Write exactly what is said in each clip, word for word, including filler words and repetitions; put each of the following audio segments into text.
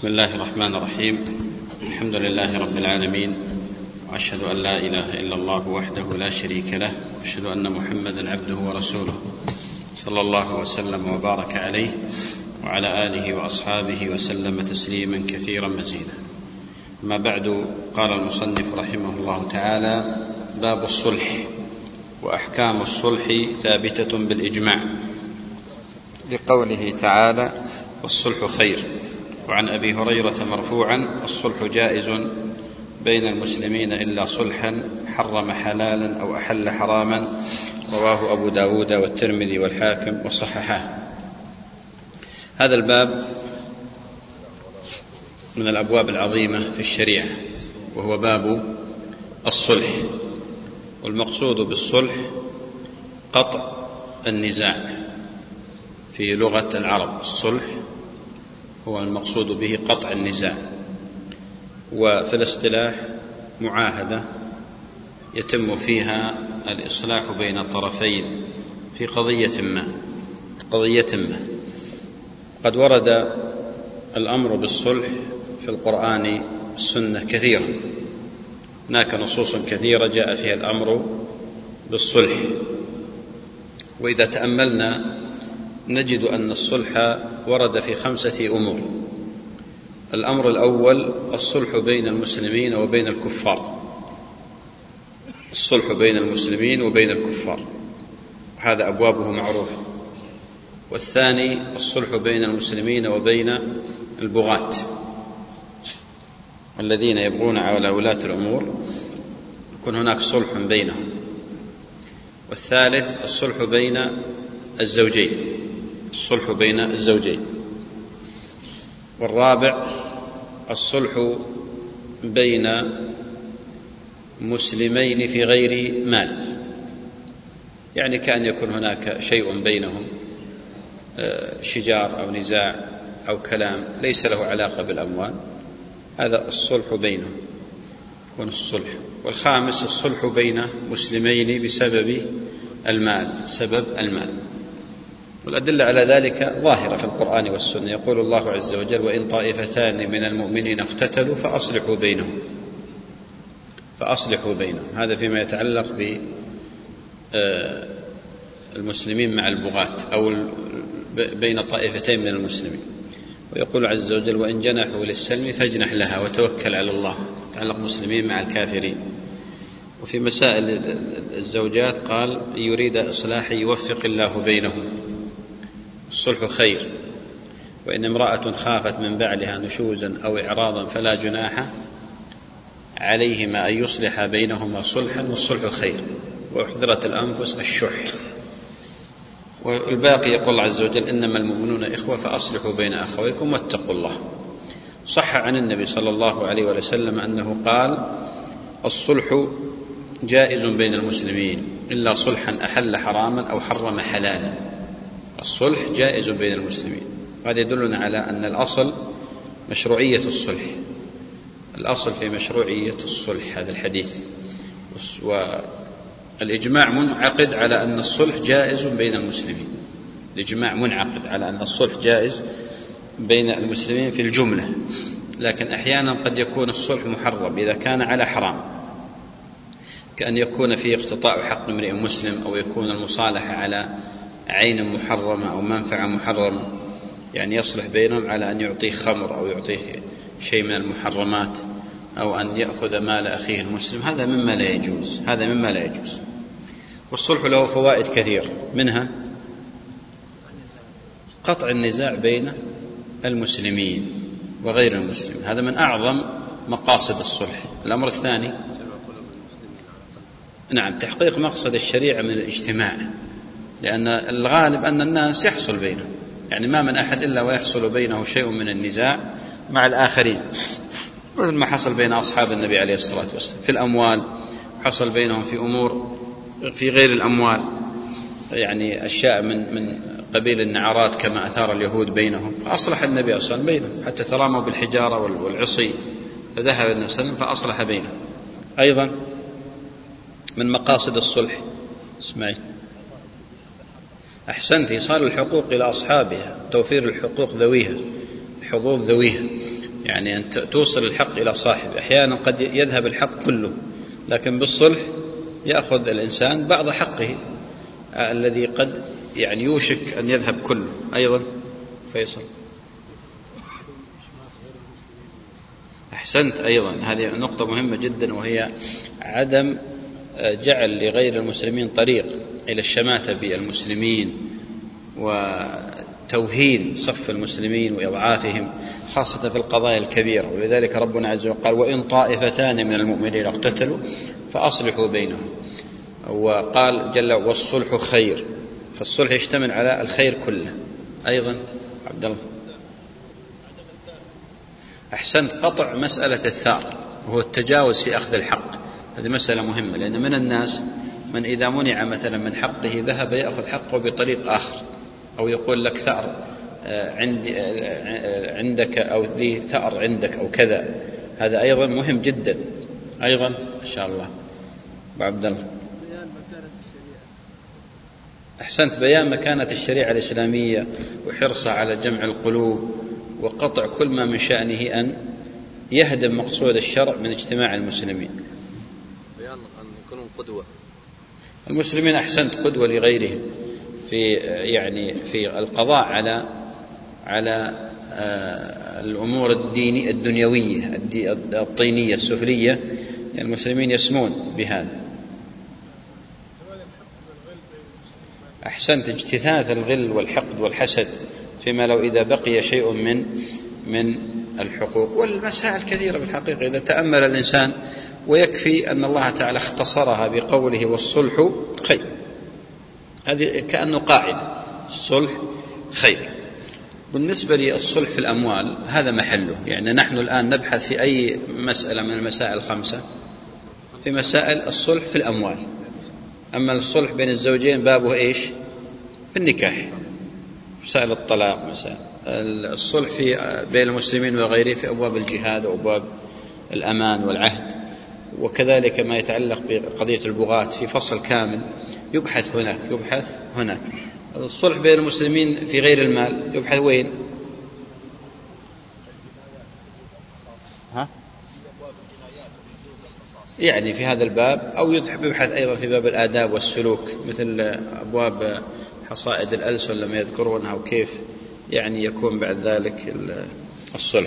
بسم الله الرحمن الرحيم. الحمد لله رب العالمين، وأشهد أن لا إله إلا الله وحده لا شريك له، وأشهد أن محمدا عبده ورسوله صلى الله وسلم وبارك عليه وعلى آله وأصحابه وسلم تسليما كثيرا مزيدا. ما بعد، قال المصنف رحمه الله تعالى: باب الصلح. وأحكام الصلح ثابتة بالإجماع لقوله تعالى: والصلح خير. وعن أبي هريرة مرفوعا: الصلح جائز بين المسلمين إلا صلحا حرم حلالا أو أحل حراما. رواه أبو داود والترمذي والحاكم وصححه. هذا الباب من الأبواب العظيمة في الشريعة، وهو باب الصلح. والمقصود بالصلح قطع النزاع في لغة العرب. الصلح هو المقصود به قطع النزاع، وفي الاصطلاح معاهدة يتم فيها الإصلاح بين الطرفين في قضية ما قضية ما قد ورد الأمر بالصلح في القرآن والسنة كثيرا. هناك نصوص كثيرة جاء فيها الأمر بالصلح، وإذا تأملنا نجد أن الصلح ورد في خمسة أمور. الأمر الأول: الصلح بين المسلمين وبين الكفار. الصلح بين المسلمين وبين الكفار، هذا أبوابه معروفة. والثاني: الصلح بين المسلمين وبين البغاة الذين يبغون على ولاة الأمور، يكون هناك صلح بينهم. والثالث: الصلح بين الزوجين الصلح بين الزوجين. والرابع: الصلح بين مسلمين في غير مال، يعني كأن يكون هناك شيء بينهم، شجار أو نزاع أو كلام ليس له علاقة بالأموال، هذا الصلح بينهم، يكون الصلح. والخامس: الصلح بين مسلمين بسبب المال سبب المال والأدلة على ذلك ظاهرة في القرآن والسنة. يقول الله عز وجل: وإن طائفتان من المؤمنين اقتتلوا فأصلحوا بينهم فأصلحوا بينهم هذا فيما يتعلق بالمسلمين مع البغاة أو بين طائفتين من المسلمين. ويقول عز وجل: وإن جنحوا للسلم فاجنح لها وتوكل على الله، يتعلق مسلمين مع الكافرين. وفي مسائل الزوجات قال: يريد إصلاحا يوفق الله بينهم. الصلح خير. وإن امرأة خافت من بعلها نشوزا أو إعراضا فلا جناح عليهما أن يصلح بينهما صلحا والصلح خير. وأحضرت الأنفس الشح. والباقي يقول الله عز وجل: إنما المؤمنون إخوة فأصلحوا بين أخويكم واتقوا الله. صح عن النبي صلى الله عليه وسلم أنه قال: الصلح جائز بين المسلمين إلا صلحا أحل حراما أو حرم حلالا. الصلح جائز بين المسلمين. هذا يدلنا على أن الأصل مشروعية الصلح، الأصل في مشروعية الصلح هذا الحديث. والإجماع منعقد على أن الصلح جائز بين المسلمين. الإجماع منعقد على أن الصلح جائز بين المسلمين في الجملة، لكن أحيانا قد يكون الصلح محرم إذا كان على حرام، كأن يكون فيه اقتطاع حق امرئ مسلم، أو يكون المصالحة على عين محرمة أو منفعة محرمة، يعني يصلح بينهم على أن يعطيه خمر أو يعطيه شيء من المحرمات، أو أن يأخذ مال أخيه المسلم. هذا مما لا يجوز هذا مما لا يجوز. والصلح له فوائد كثيرة، منها قطع النزاع بين المسلمين وغير المسلمين، هذا من أعظم مقاصد الصلح. الأمر الثاني: نعم تحقيق مقصد الشريعة من الاجتماع، لأن الغالب أن الناس يحصل بينهم، يعني ما من أحد إلا ويحصل بينه شيء من النزاع مع الآخرين، مثل ما حصل بين أصحاب النبي عليه الصلاة والسلام في الأموال، حصل بينهم في أمور في غير الأموال، يعني أشياء من من قبيل النعرات كما أثار اليهود بينهم، فأصلح النبي صلى الله عليه وسلم بينهم، حتى تراموا بالحجارة والعصي، فذهب النبي صلى الله عليه وسلم فأصلح بينهم. أيضا من مقاصد الصلح اسمعي أحسنت إيصال الحقوق إلى أصحابها، توفير الحقوق ذويها، حظوظ ذويها. يعني أن توصل الحق إلى صاحبه. أحيانا قد يذهب الحق كله، لكن بالصلح يأخذ الإنسان بعض حقه الذي قد يعني يوشك أن يذهب كله. أيضا فيصل، أحسنت، أيضا هذه نقطة مهمة جدا، وهي عدم جعل لغير المسلمين طريق إلى الشماتة بالمسلمين وتوهين صف المسلمين وإضعافهم، خاصة في القضايا الكبيرة. ولذلك ربنا عز وجل قال: وإن طائفتان من المؤمنين اقتتلوا فأصلحوا بينهم. وقال جل: والصلح خير. فالصلح يشتمل على الخير كله. أيضا عبد الله، أحسنت، قطع مسألة الثار وهو التجاوز في أخذ الحق. هذه مسألة مهمة، لأن من الناس من إذا منع مثلا من حقه ذهب يأخذ حقه بطريق آخر، أو يقول لك ثأر عندي عندك، أو ذي ثأر عندك، أو كذا. هذا أيضا مهم جدا. أيضا إن شاء الله عبد الله، أحسنت، بيان مكانة الشريعة الإسلامية وحرصها على جمع القلوب وقطع كل ما من شأنه أن يهدم مقصود الشرع من اجتماع المسلمين. بيان أن يكونوا قدوة المسلمين، أحسنت، قدوة لغيرهم في يعني في القضاء على على الأمور الدينية الدنيوية الطينية السفلية. يعني المسلمين يسمون بهذا. أحسنت، اجتثاث الغل والحقد والحسد، فيما لو إذا بقي شيء من من الحقوق والمسائل كثيرة بالحقيقة إذا تأمل الإنسان. ويكفي أن الله تعالى اختصرها بقوله: والصلح خير. هذه كأنه قاعدة، الصلح خير. بالنسبة للصلح في الأموال هذا محله. يعني نحن الآن نبحث في أي مسألة من المسائل الخمسة، في مسائل الصلح في الأموال. أما الصلح بين الزوجين بابه إيش؟ في النكاح، مسائل الطلاق، مسائل الصلح في بين المسلمين وغيره في أبواب الجهاد وأبواب الأمان والعهد، وكذلك ما يتعلق بقضية البغاة في فصل كامل يبحث هناك يبحث هناك. الصلح بين المسلمين في غير المال يبحث وين؟ ها؟ يعني في هذا الباب، أو يبحث أيضا في باب الآداب والسلوك، مثل أبواب حصائد الألسن لما يذكرونها وكيف يعني يكون بعد ذلك الصلح.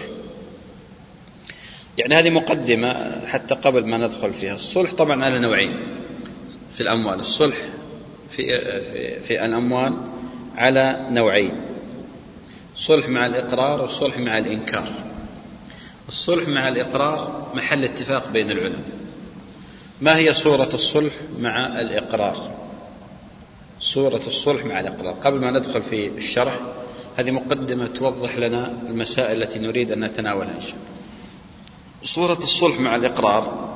يعني هذه مقدمة حتى قبل ما ندخل فيها. الصلح طبعا على نوعين في الأموال. الصلح في, في, في الأموال على نوعين: صلح مع الإقرار والصلح مع الإنكار. الصلح مع الإقرار محل اتفاق بين العلماء. ما هي صورة الصلح مع الإقرار؟ صورة الصلح مع الإقرار قبل ما ندخل في الشرح، هذه مقدمة توضح لنا المسائل التي نريد أن نتناولها إن شاء الله. صورة الصلح مع الإقرار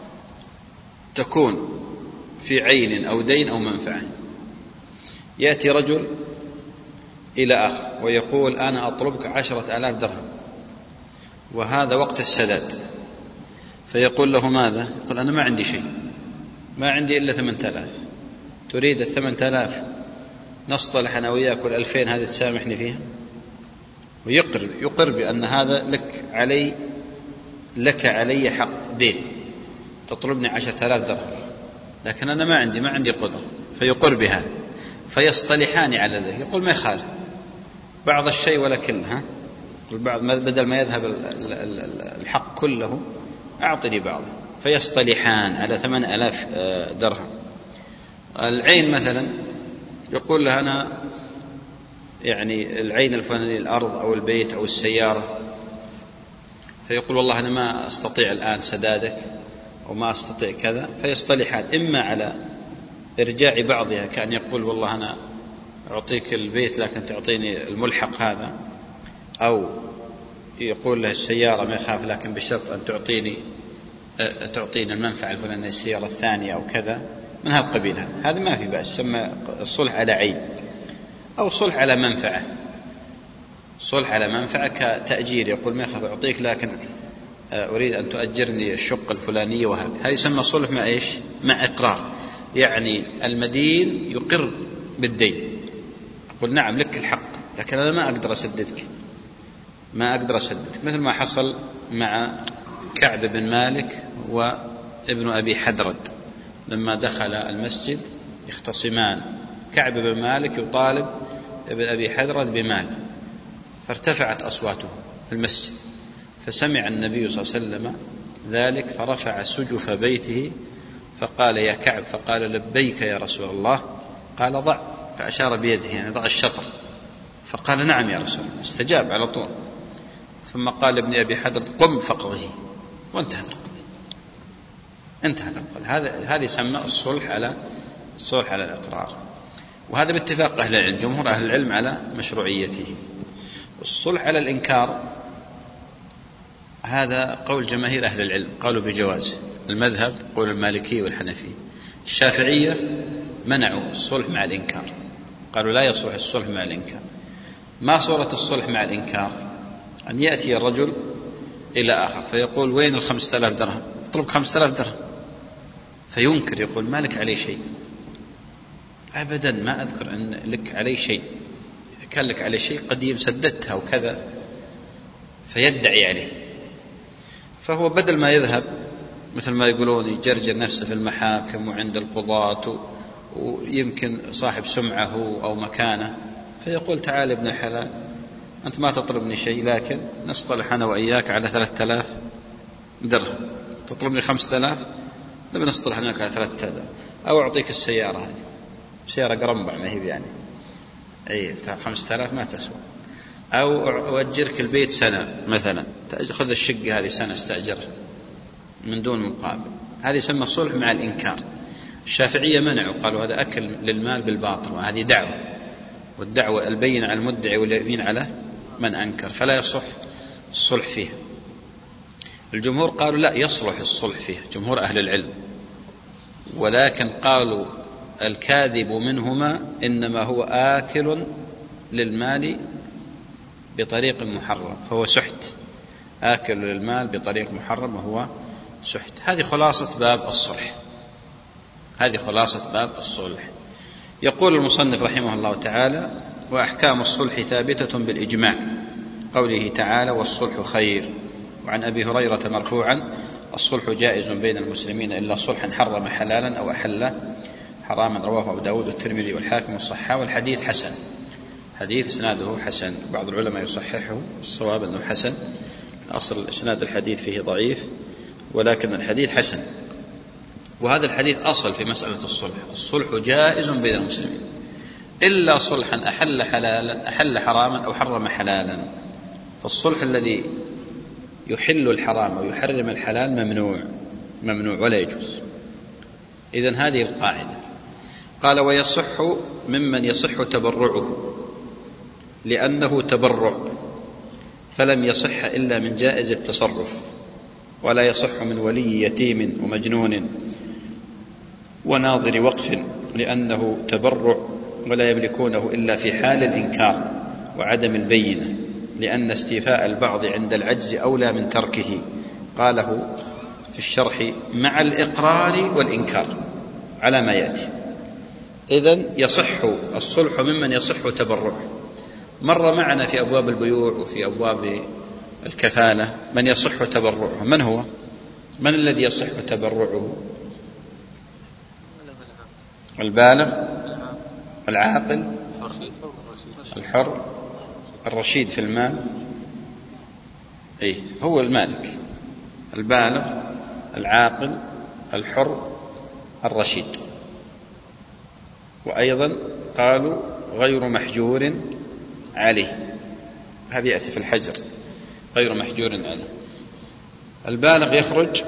تكون في عين أو دين أو منفعة. يأتي رجل إلى آخر ويقول: أنا أطلبك عشرة آلاف درهم وهذا وقت السداد. فيقول له: ماذا؟ يقول: أنا ما عندي شيء، ما عندي إلا ثمانية آلاف. تريد الثمانية آلاف نصطلح أنا وياك والألفين هذه تسامحني فيها؟ ويقر يقر بأن هذا لك علي لك علي حق دين، تطلبني عشرة آلاف درهم، لكن أنا ما عندي ما عندي قدرة. فيقر بهذا، فيصطلحان على ذلك. يقول: ما يخالف، بعض الشيء ولا كله، ها؟ البعض بدل ما يذهب الحق كله أعطني بعض. فيصطلحان على ثمان آلاف درهم. العين مثلا يقول له: أنا يعني العين الفلانية، الأرض أو البيت أو السيارة. فيقول: والله أنا ما أستطيع الآن سدادك أو ما أستطيع كذا. فيصطلحان إما على إرجاع بعضها، كأن يقول: والله أنا أعطيك البيت لكن تعطيني الملحق هذا، أو يقول له السيارة ما يخاف لكن بشرط أن تعطيني تعطيني المنفعة الفلانية السيارة الثانية أو كذا من هذا القبيل. هذا ما في بأس، سمى الصلح على عين. أو صلح على منفعة، صلح على منفعة كتأجير، يقول: ما يخاف أعطيك لكن أريد أن تؤجرني الشقة الفلانية، وهذا هذا يسمى صلح مع إيش؟ مع إقرار. يعني المدين يقر بالدين، يقول: نعم لك الحق لكن أنا ما أقدر أسددك، ما أقدر أسددك، مثل ما حصل مع كعب بن مالك وابن أبي حدرد لما دخل المسجد يختصمان، كعب بن مالك يطالب ابن أبي حدرد بمال، فارتفعت أصواته في المسجد، فسمع النبي صلى الله عليه وسلم ذلك فرفع سجف بيته فقال يا كعب، فقال لبيك يا رسول الله، قال ضع، فأشار بيده يعني ضع الشطر، فقال نعم يا رسول الله، استجاب على طول. ثم قال لابن أبي حدرد قم فقضه، وانتهت القضية، انتهت القضية. هذا هذا يسمى الصلح على الصلح على الإقرار، وهذا باتفاق أهل العلم، جمهور أهل العلم على مشروعيته. الصلح على الإنكار هذا قول جماهير أهل العلم، قالوا بجواز، المذهب قول المالكي والحنفي. الشافعية منعوا الصلح مع الإنكار، قالوا لا يصلح الصلح مع الإنكار. ما صورة الصلح مع الإنكار؟ أن يأتي الرجل إلى آخر فيقول وين الخمسة آلاف درهم؟ اطلب خمسة آلاف درهم، فينكر يقول ما لك عليه شيء، أبدا ما أذكر أن لك عليه شيء، كان لك عليه شيء قديم سددتها وكذا، فيدعي عليه. فهو بدل ما يذهب مثل ما يقولون يجرجر نفسه في المحاكم وعند القضاة ويمكن صاحب سمعه أو مكانه، فيقول تعال ابن الحلال أنت ما تطلبني شيء، لكن نصطلح أنا وإياك على ثلاثة آلاف درهم، تطلبني خمسة آلاف، نبي نصطلح أنك على ثلاثة آلاف، أو أعطيك السيارة هذه، سيارة قرنبع ما هي يعني أي خمسة آلاف ما تسوى، أو أؤجرك البيت سنة مثلا، خذ الشقة هذه سنة استأجرها من دون مقابل. هذه يسمى الصلح مع الإنكار. الشافعية منعوا، قالوا هذا أكل للمال بالباطل، وهذه دعوة، والدعوة البين على المدعي واليمين على من أنكر، فلا يصح الصلح فيها. الجمهور قالوا لا يصلح الصلح فيها، جمهور أهل العلم، ولكن قالوا الكاذب منهما إنما هو آكل للمال بطريق محرم فهو سحت، آكل للمال بطريق محرم وهو سحت. هذه خلاصة باب الصلح، هذه خلاصة باب الصلح. يقول المصنف رحمه الله تعالى وأحكام الصلح ثابتة بالإجماع، قوله تعالى والصلح خير. وعن أبي هريرة مرفوعا الصلح جائز بين المسلمين إلا صلحا حرم حلالا أو أحل حراما، رواه أبو داود والترمذي والحاكم والصحاح، والحديث حسن، حديث إسناده حسن، بعض العلماء يصححه، الصواب أنه حسن، أصل إسناد الحديث فيه ضعيف ولكن الحديث حسن. وهذا الحديث أصل في مسألة الصلح، الصلح جائز بين المسلمين إلا صلحا أحل حلالا أحل حراما أو حرم حلالا، فالصلح الذي يحل الحرام ويحرم الحلال ممنوع ممنوع ولا يجوز. إذن هذه القاعدة. قال ويصح ممن يصح تبرعه لأنه تبرع، فلم يصح إلا من جائز التصرف، ولا يصح من ولي يتيم ومجنون وناظر وقف لأنه تبرع، ولا يملكونه إلا في حال الإنكار وعدم البينة، لأن استيفاء البعض عند العجز أولى من تركه، قاله في الشرح مع الإقرار والإنكار على ما يأتي. إذن يصح الصلح ممن يصح تبرعه. مر معنا في أبواب البيوع وفي أبواب الكفالة من يصح تبرعه، من هو؟ من الذي يصح تبرعه؟ البالغ، العاقل، الحر، الرشيد في المال، إيه هو المالك، البالغ، العاقل، الحر، الرشيد. وأيضا قالوا غير محجور عليه، هذه يأتي في الحجر، غير محجور عليه. البالغ يخرج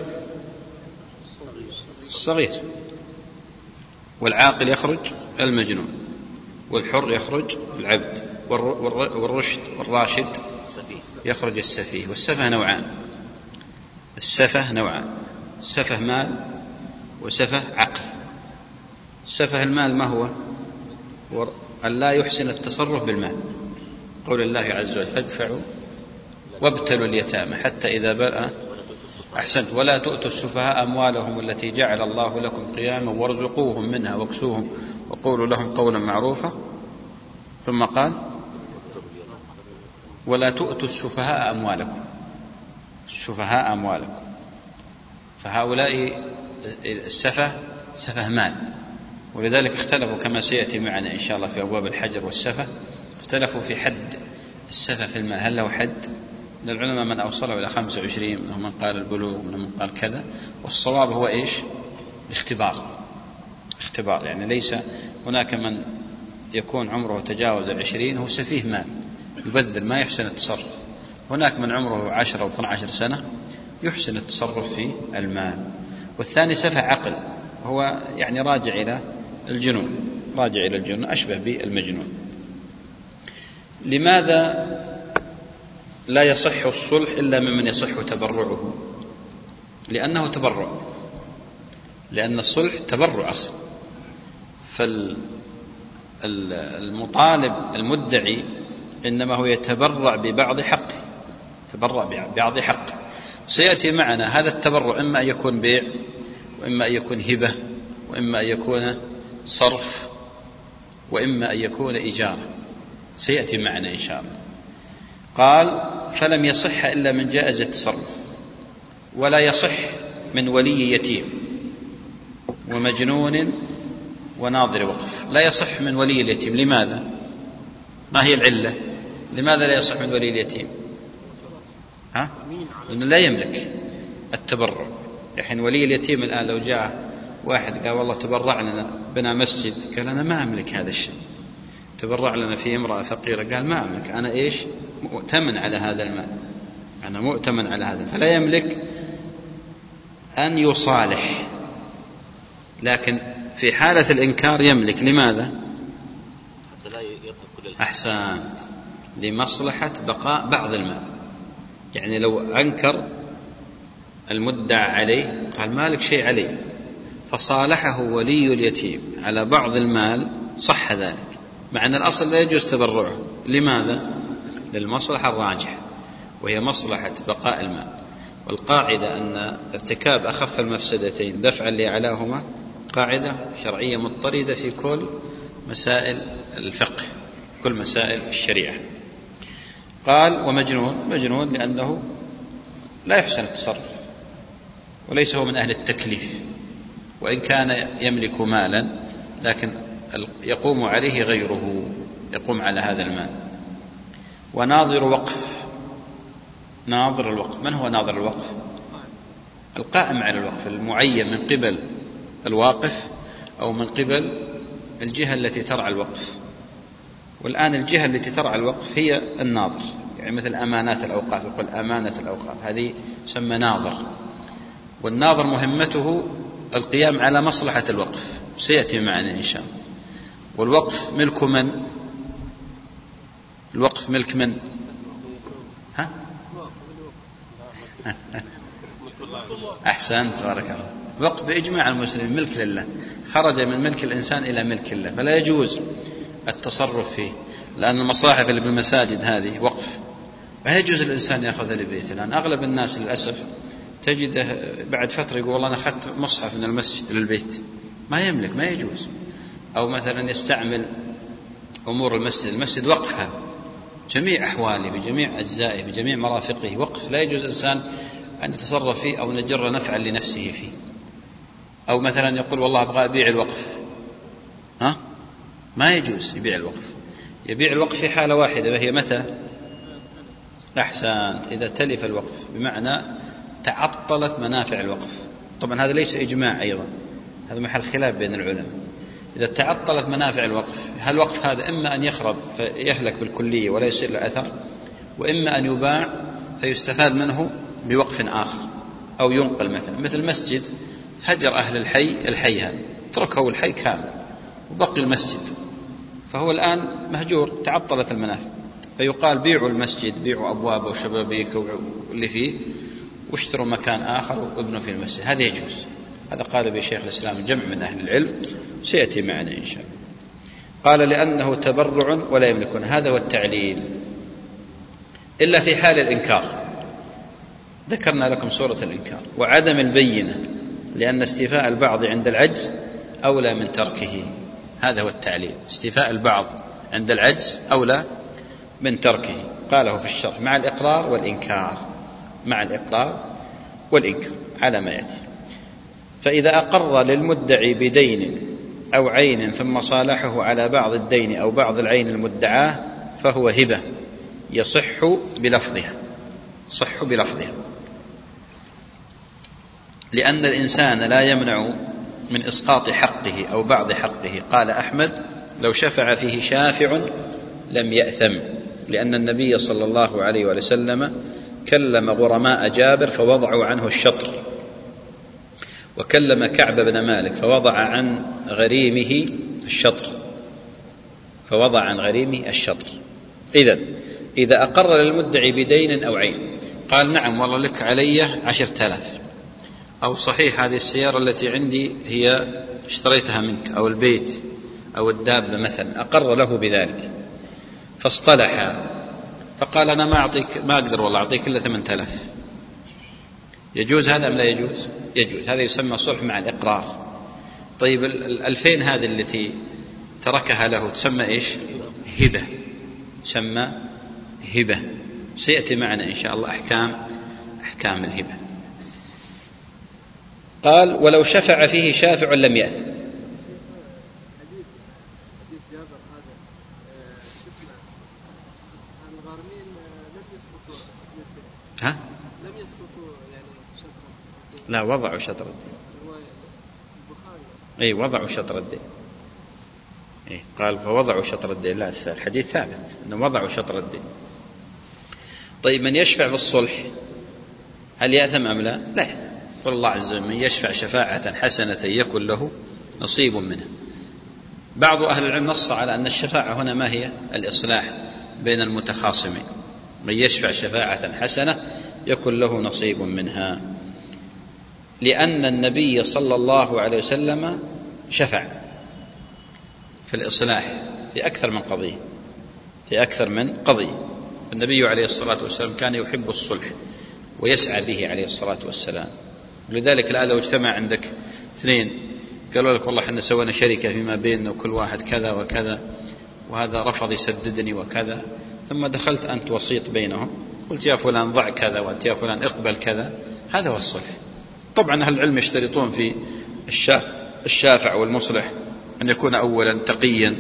الصغير، والعاقل يخرج المجنون، والحر يخرج العبد، والرشد والراشد يخرج السفيه. والسفه نوعان، السفه نوعان، سفه مال وسفه عقل. سفه المال ما هو؟ أن لا يحسن التصرف بالمال، قول الله عز وجل فادفعوا وابتلوا اليتامى حتى إذا بلغ أحسنت ولا تؤتوا السفهاء أموالهم التي جعل الله لكم قياما وارزقوهم منها واكسوهم وقولوا لهم قولا معروفا. ثم قال ولا تؤتوا السفهاء أموالكم، السفهاء أموالكم، فهؤلاء السفه سفه مال، ولذلك اختلفوا كما سيأتي معنا إن شاء الله في أبواب الحجر والسفه، اختلفوا في حد السفه في المال، هل له حد؟ للعلماء من أوصله إلى خمسة وعشرين، منهم من قال البلوغ، منهم من قال كذا، والصواب هو إيش؟ الاختبار، اختبار، يعني ليس هناك من يكون عمره تجاوز العشرين هو سفيه مال يبذل ما يحسن التصرف، هناك من عمره عشر أو اثنى عشر سنة يحسن التصرف في المال. والثاني سفه عقل، هو يعني راجع إلى الجنون، راجع إلى الجنون، أشبه بالمجنون. لماذا لا يصح الصلح إلا ممن يصح تبرعه؟ لأنه تبرع، لأن الصلح تبرع أصلا، فالمطالب المدعي إنما هو يتبرع ببعض حقه، تبرع ببعض حقه. سيأتي معنا هذا التبرع إما أن يكون بيع، وإما أن يكون هبة، وإما أن يكون صرف، وإما أن يكون إجارة، سيأتي معنا إن شاء الله. قال فلم يصح إلا من جائز التصرف، ولا يصح من ولي يتيم ومجنون وناظر وقف. لا يصح من ولي اليتيم، لماذا؟ ما هي العلة؟ لماذا لا يصح من ولي اليتيم؟ ها؟ لأنه لا يملك التبرع. يعني ولي اليتيم الآن لو جاء واحد قال والله تبرع لنا بنا مسجد، قال أنا ما أملك هذا الشيء. تبرع لنا في امرأة فقيرة، قال ما أملك، أنا إيش؟ مؤتمن على هذا المال، أنا مؤتمن على هذا، فلا يملك أن يصالح. لكن في حالة الإنكار يملك، لماذا؟ أحسنت، لمصلحة بقاء بعض المال. يعني لو أنكر المدعى عليه قال مالك شيء عليه، فصالحه ولي اليتيم على بعض المال، صح ذلك، مع أن الأصل لا يجوز تبرعه. لماذا؟ للمصلحة الراجحة، وهي مصلحة بقاء المال. والقاعدة أن ارتكاب أخف المفسدتين دفعا لأعلاهما قاعدة شرعية مضطردة في كل مسائل الفقه، كل مسائل الشريعة. قال ومجنون، مجنون لأنه لا يحسن التصرف، وليس هو من أهل التكليف، وإن كان يملك مالا لكن يقوم عليه غيره، يقوم على هذا المال. وناظر وقف، ناظر الوقف، من هو ناظر الوقف؟ القائم على الوقف، المعين من قبل الواقف أو من قبل الجهة التي ترعى الوقف. والآن الجهة التي ترعى الوقف هي الناظر، يعني مثل أمانات الأوقاف، يقول أمانة الأوقاف هذه تسمى ناظر. والناظر مهمته القيام على مصلحة الوقف، سيأتي معنا إن شاء الله. والوقف ملك من؟ الوقف ملك من؟ ها؟ أحسنت، تبارك الله. وقف بإجماع المسلمين ملك لله، خرج من ملك الإنسان إلى ملك الله، فلا يجوز التصرف فيه، لأن المصاحف اللي بالمساجد هذه وقف، فلا يجوز الإنسان يأخذ لبيته. الآن أغلب الناس للأسف تجده بعد فترة يقول والله أنا أخذت مصحف من المسجد للبيت، ما يملك، ما يجوز. أو مثلا يستعمل أمور المسجد، المسجد وقف، هذا جميع أحواله بجميع أجزائه بجميع مرافقه وقف، لا يجوز إنسان أن يتصرف فيه أو نجر نفعا لنفسه فيه. أو مثلا يقول والله أبغى أبيع الوقف، ها؟ ما يجوز يبيع الوقف. يبيع الوقف في حالة واحدة، وهي متى؟ أحسنت، إذا تلف الوقف، بمعنى تعطلت منافع الوقف. طبعا هذا ليس إجماع أيضا، هذا محل خلاف بين العلماء. إذا تعطلت منافع الوقف، هل الوقف هذا إما أن يخرب فيهلك بالكلية ولا يصير له أثر، وإما أن يباع فيستفاد منه بوقف آخر، أو ينقل مثلا مثل مسجد هجر أهل الحي الحي هذا، تركه الحي كامل وبقي المسجد، فهو الآن مهجور، تعطلت المنافع، فيقال بيعوا المسجد، بيعوا أبوابه وشبابيك واللي فيه واشتروا مكان آخر وابنوا في المسجد، هذا يجوز. هذا قال به شيخ الإسلام جمع من أهل العلم، سيأتي معنا إن شاء الله. قال لأنه تبرع ولا يملكون، هذا هو التعليل، إلا في حال الإنكار، ذكرنا لكم سورة الإنكار، وعدم البينة، لأن استيفاء البعض عند العجز أولى من تركه. هذا هو التعليل، استيفاء البعض عند العجز أولى من تركه. قاله في الشرح مع الإقرار والإنكار، مع الإقرار والإنكار على ما يأتي. فإذا أقر للمدعي بدين أو عين ثم صالحه على بعض الدين أو بعض العين المدعاه فهو هبة يصح بلفظها، صح بلفظها، لأن الإنسان لا يمنع من إسقاط حقه أو بعض حقه. قال أحمد: لو شفع فيه شافع لم يأثم، لأن النبي صلى الله عليه وسلم كلم غرماء جابر فوضعوا عنه الشطر، وكلم كعب بن مالك فوضع عن غريمه الشطر، فوضع عن غريمه الشطر. إذن إذا أقر للمدعي بدين أو عين قال: نعم والله لك علي عشرة آلاف، أو صحيح هذه السيارة التي عندي هي اشتريتها منك، أو البيت أو الدابة مثلا، أقر له بذلك، فاصطلح فقال: أنا ما أعطيك، ما أقدر والله أعطيك إلا ثمانية آلاف، يجوز هذا أم لا يجوز؟ يجوز. هذا يسمى صلح مع الإقرار. طيب الألفين هذه التي تركها له تسمى إيش؟ هبة، تسمى هبة. سيأتي معنا إن شاء الله أحكام أحكام الهبة. قال: ولو شفع فيه شافع لم يأثم. ها؟ لم يسقطوا يعني شطر، لا وضعوا شطر الدين. اي وضعوا شطر الدين. اي قال فوضعوا شطر الدين، لا الحديث ثابت انه وضعوا شطر الدين. طيب من يشفع في الصلح هل يأثم ام لا؟ لا يأثم. قال الله عز وجل: من يشفع شفاعة حسنة يكن له نصيب منها. بعض أهل العلم نص على أن الشفاعة هنا ما هي؟ الإصلاح بين المتخاصمين. من يشفع شفاعة حسنة يكن له نصيب منها، لأن النبي صلى الله عليه وسلم شفع في الإصلاح في أكثر من قضية، في أكثر من قضية. النبي عليه الصلاة والسلام كان يحب الصلح ويسعى به عليه الصلاة والسلام. ولذلك الآن لو اجتمع عندك اثنين قالوا لك والله احنا سوينا شركة فيما بيننا وكل واحد كذا وكذا، وهذا رفض يسددني وكذا، ثم دخلت أنت وسيط بينهم قلت يا فلان ضع كذا وأنت يا فلان اقبل كذا، هذا هو الصلح. طبعا أهل العلم يشترطون في الشافع والمصلح أن يكون أولا تقيا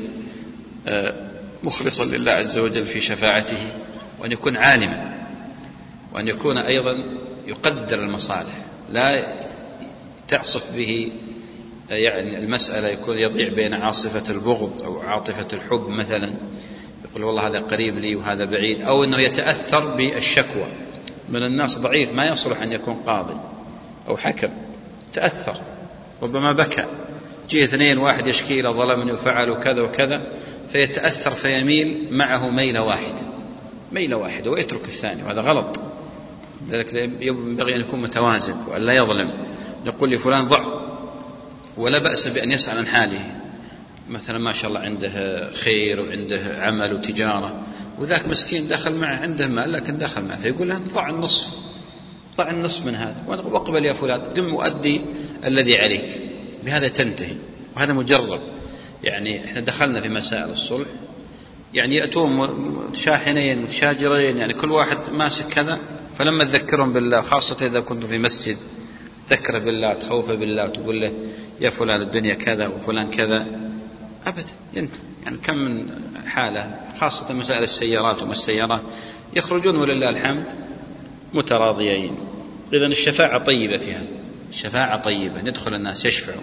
مخلصا لله عز وجل في شفاعته، وأن يكون عالما، وأن يكون أيضا يقدر المصالح، لا تعصف به يعني المسألة يكون يضيع بين عاصفة البغض أو عاطفة الحب مثلا، يقول والله هذا قريب لي وهذا بعيد، أو أنه يتأثر بالشكوى من الناس. ضعيف ما يصلح أن يكون قاضي أو حكم، تأثر ربما بكى، جيه اثنين واحد يشكي له ظلمني وفعل وكذا وكذا، فيتأثر فيميل معه ميلة واحدة ميلة واحدة ويترك الثاني، وهذا غلط. لذلك ينبغي أن يكون متوازن وأن لا يظلم. نقول لفلان ضع، ولا بأس بأن يسأل عن حاله، مثلا ما شاء الله عنده خير وعنده عمل وتجارة، وذاك مسكين دخل معه عنده مال لكن دخل معه، فيقول له ضع النصف، ضع النصف من هذا واقبل يا فلان، قم وأدي الذي عليك، بهذا تنتهي. وهذا مجرب، يعني احنا دخلنا في مسائل الصلح، يعني يأتون شاحنين متشاجرين، يعني كل واحد ماسك كذا، فلما تذكرهم بالله، خاصة إذا كنتم في مسجد، تذكره بالله تخوفه بالله وتقول له يا فلان الدنيا كذا وفلان كذا، أبدا ينتهي. يعني كم من حالة، خاصة مسائل السيارات وما السيارات، يخرجون ولله الحمد متراضيين. إذن الشفاعة طيبة فيها، الشفاعة طيبة، ندخل الناس يشفعوا،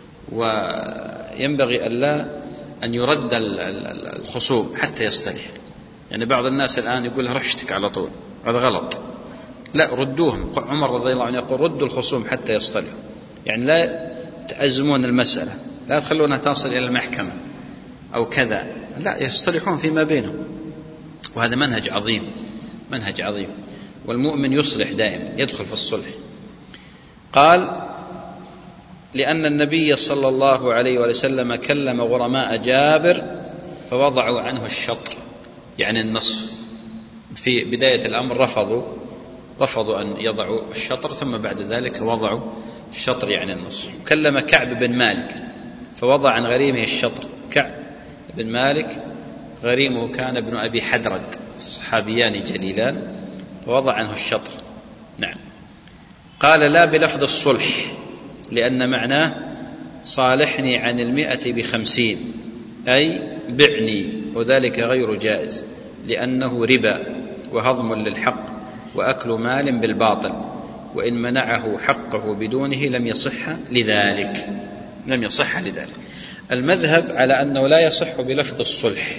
وينبغي ألا أن يرد الخصوم حتى يصطلح. يعني بعض الناس الآن يقول له رشتك على طول، هذا غلط، لا ردوهم. عمر رضي الله عنه يقول ردوا الخصوم حتى يصطلحوا، يعني لا تأزمون المسألة، لا تخلونها تصل إلى المحكمة أو كذا، لا يصطلحون فيما بينهم. وهذا منهج عظيم، منهج عظيم، والمؤمن يصلح دائما، يدخل في الصلح. قال لأن النبي صلى الله عليه وسلم كلم غرماء جابر فوضعوا عنه الشطر، يعني النصف. في بداية الأمر رفضوا رفضوا أن يضعوا الشطر، ثم بعد ذلك وضعوا الشطر يعني النصف. كلم كعب بن مالك فوضع عن غريمه الشطر. كعب بن مالك غريمه كان ابن أبي حدرد، صحابيان جليلان، ووضع عنه الشطر. نعم. قال لا بلفظ الصلح، لأن معناه صالحني عن المئة بخمسين، أي بعني، وذلك غير جائز لأنه ربا وهضم للحق وأكل مال بالباطل، وإن منعه حقه بدونه لم يصح لذلك لم يصح لذلك. المذهب على أنه لا يصح بلفظ الصلح،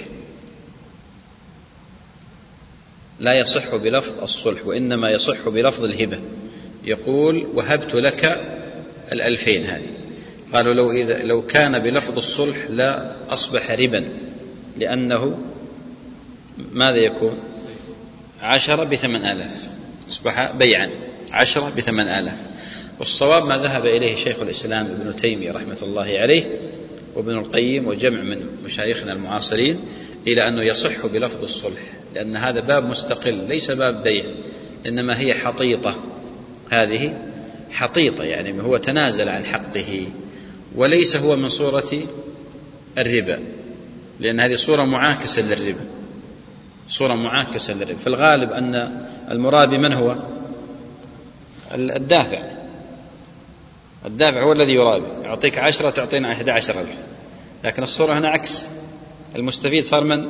لا يصح بلفظ الصلح، وإنما يصح بلفظ الهبة. يقول وهبت لك الألفين هذه. قالوا لو, إذا لو كان بلفظ الصلح لا أصبح ربا، لأنه ماذا يكون؟ عشرة بثمن آلاف، أصبح بيعا عشرة بثمن آلاف. والصواب ما ذهب إليه شيخ الإسلام ابن تيمية رحمة الله عليه وابن القيم وجمع من مشايخنا المعاصرين إلى أنه يصح بلفظ الصلح، لأن هذا باب مستقل ليس باب بيع، إنما هي حطيطة، هذه حطيطة، يعني هو تنازل عن حقه، وليس هو من صورة الربا، لأن هذه صورة معاكسة للربا، صورة معاكسة للربا. في الغالب أن المرابي من هو؟ الدافع، الدافع هو الذي يرابي، يعطيك عشرة تعطينا أحد عشر ألف، لكن الصورة هنا عكس، المستفيد صار من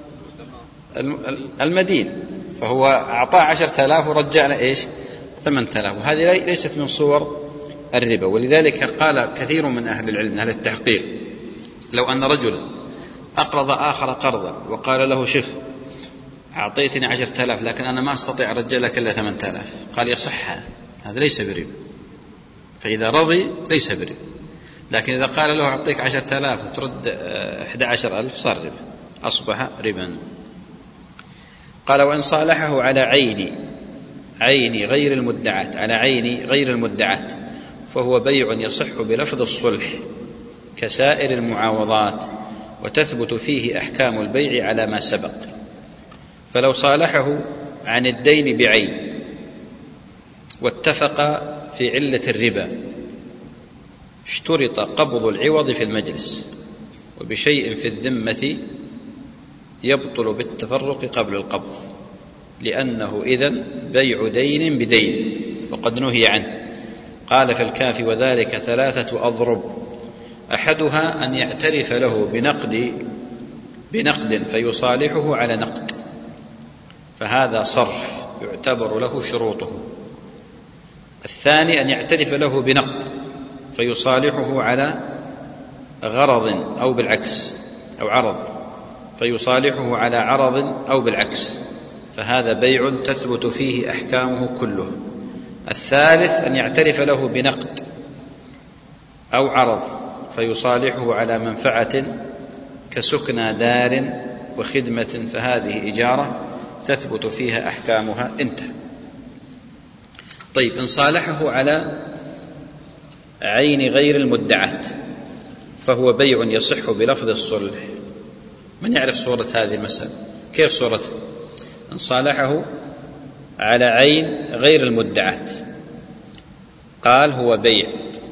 المدين، فهو أعطاه عشرة آلاف ورجعنا إيش؟ ثمانية آلاف، وهذه ليست من صور الربا. ولذلك قال كثير من أهل العلم، أهل التحقيق، لو أن رجلا أقرض آخر قرضا وقال له شف أعطيتني عشرة آلاف لكن أنا ما أستطيع أرجع لك إلا ثمانية آلاف، قال يصح، هذا ليس بربا، فإذا رضي ليس بربا. لكن إذا قال له أعطيك عشرة آلاف وترد أحد عشر ألف صار ربا، أصبح ربا. قال وإن صالحه على عين عين غير المدعات، على عين غير المدعات، فهو بيع يصح بلفظ الصلح كسائر المعاوضات، وتثبت فيه أحكام البيع على ما سبق. فلو صالحه عن الدين بعين واتفق في علة الربا اشترط قبض العوض في المجلس، وبشيء في الذمة يبطل بالتفرق قبل القبض، لأنه إذن بيع دين بدين وقد نهي عنه. قال في الكافي وذلك ثلاثة أضرب، أحدها أن يعترف له بنقد بنقد فيصالحه على نقد، فهذا صرف يعتبر له شروطه. الثاني أن يعترف له بنقد فيصالحه على غرض أو بالعكس، أو عرض فيصالحه على عرض أو بالعكس، فهذا بيع تثبت فيه أحكامه كله. الثالث أن يعترف له بنقد أو عرض فيصالحه على منفعة كسكنى دار وخدمة، فهذه إجارة تثبت فيها أحكامها. انتهى. طيب، إن صالحه على عين غير المدعات فهو بيع يصح بلفظ الصلح. من يعرف صورة هذه المسألة؟ كيف صورته؟ إن صالحه على عين غير المدعات قال هو بيع،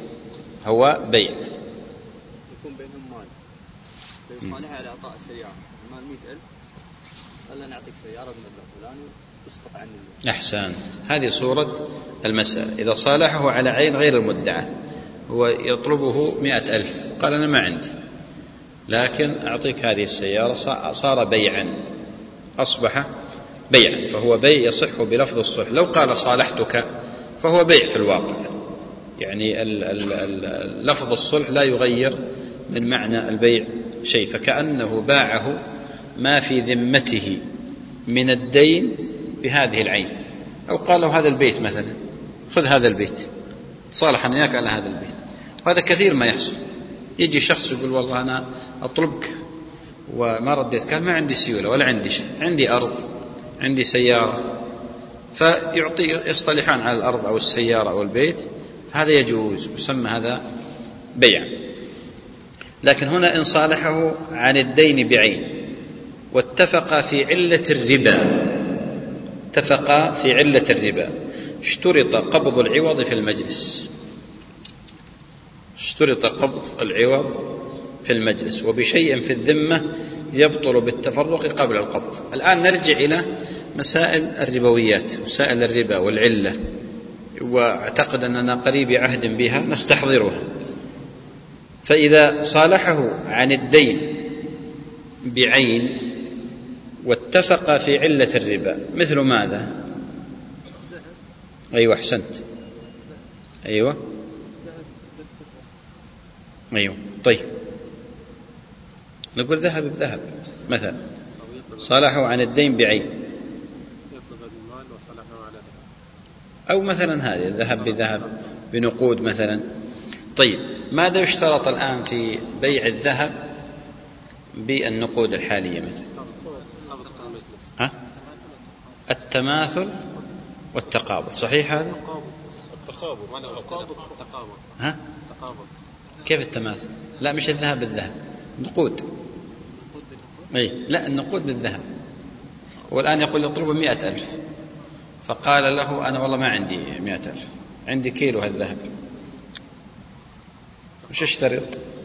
هو بيع يكون بينهم مال، فيصالح على إعطاء سيارة، المال مئة ألف، قال له نعطيك سيارة بمبلغ فلاني تسقط عني. أحسن، هذه صورة المسألة. إذا صالحه على عين غير المدعى، هو يطلبه مئة ألف، قال أنا ما عندي لكن أعطيك هذه السيارة، صار بيعا، أصبح بيعا، فهو بيع يصح بلفظ الصلح. لو قال صالحتك فهو بيع في الواقع، يعني لفظ الصلح لا يغير من معنى البيع شيء، فكأنه باعه ما في ذمته من الدين بهذه العين. أو قال له هذا البيت مثلا، خذ هذا البيت، صالح أن ياك على هذا البيت. وهذا كثير ما يحصل، يجي شخص يقول والله أنا أطلبك وما رديت، قال ما عندي سيولة ولا عندي شيء، عندي أرض، عندي سيارة، فيعطي يصطلحان على الأرض أو السيارة أو البيت، هذا يجوز، يسمى هذا بيع. لكن هنا إن صالحه عن الدين بعين واتفق في علة الربا، اتفق في علة الربا اشترط قبض العوض في المجلس، اشترط قبض العوض في في المجلس، وبشيء في الذمة يبطل بالتفرق قبل القبض. الآن نرجع إلى مسائل الربويات، مسائل الربا والعلة، واعتقد أننا قريب عهد بها نستحضرها. فإذا صالحه عن الدين بعين واتفق في علة الربا، مثل ماذا؟ أيوة أحسنت، أيوة أيوة طيب، نقول ذهب بذهب مثلا، صالحه عن الدين بعين، أو مثلا هذه الذهب بذهب بنقود مثلا. طيب ماذا يشترط الآن في بيع الذهب بالنقود الحالية مثلا؟ ها؟ التماثل والتقابض، صحيح هذا؟ ها؟ كيف التماثل؟ لا مش الذهب بالذهب، نقود. أي لا، النقود بالذهب. والآن يقول يطلب مئة ألف، فقال له أنا والله ما عندي مئة ألف، عندي كيلو هالذهب، وش اشترط؟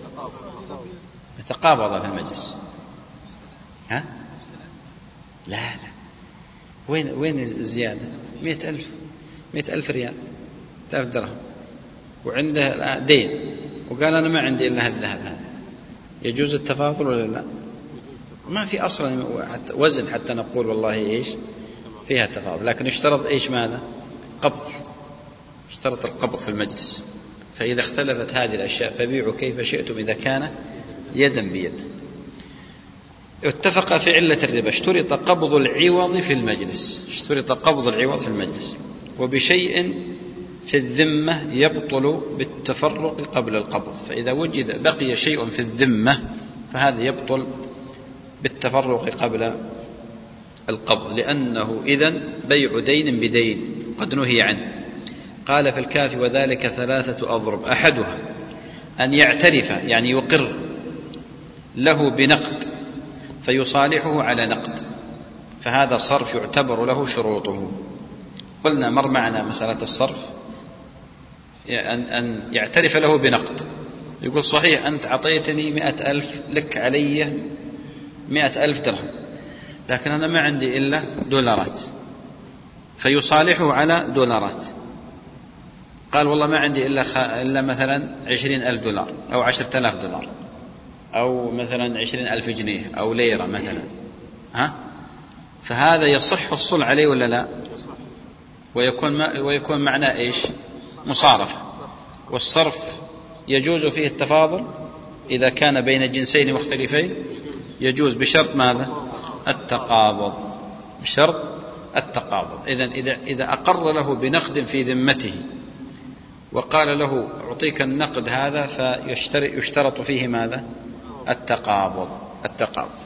يتقابض في المجلس. ها؟ لا لا، وين وين الزيادة؟ مئة ألف، مئة ألف ريال، مئة ألف درهم، وعنده دين، وقال أنا ما عندي إلا هالذهب هذا، يجوز التفاضل ولا لا؟ ما في أصلا وزن حتى نقول والله إيش فيها تفاضل، لكن اشترط إيش ماذا؟ قبض، اشترط القبض في المجلس. فإذا اختلفت هذه الأشياء فبيعوا كيف شئتم إذا كان يدا بيد. اتفق في علة الربا، اشترط قبض العوض في المجلس، اشترط قبض العوض في المجلس، وبشيء في الذمة يبطل بالتفرق قبل القبض. فإذا وجد بقي شيء في الذمة فهذا يبطل بالتفرق قبل القبض، لأنه إذن بيع دين بدين قد نهي عنه. قال في الكافي وذلك ثلاثة أضرب، أحدها أن يعترف يعني يقر له بنقد فيصالحه على نقد، فهذا صرف يعتبر له شروطه. قلنا مر معنا مسألة الصرف، أن يعترف له بنقد، يقول صحيح أنت عطيتني مئة ألف، لك علي مئة ألف درهم، لكن أنا ما عندي إلا دولارات، فيصالحه على دولارات. قال والله ما عندي إلا, خ... إلا مثلا عشرين ألف دولار أو عشرة آلاف دولار أو مثلا عشرين ألف جنيه أو ليرة مثلا، ها؟ فهذا يصح الصلح عليه ولا لا؟ ويكون, ما... ويكون معناه إيش؟ مصارفة. والصرف يجوز فيه التفاضل إذا كان بين جنسين مختلفين، يجوز بشرط ماذا؟ التقابض، بشرط التقابض. إذن إذا, إذا أقر له بنقد في ذمته وقال له أعطيك النقد هذا، فيشترط فيه ماذا؟ التقابض، التقابض.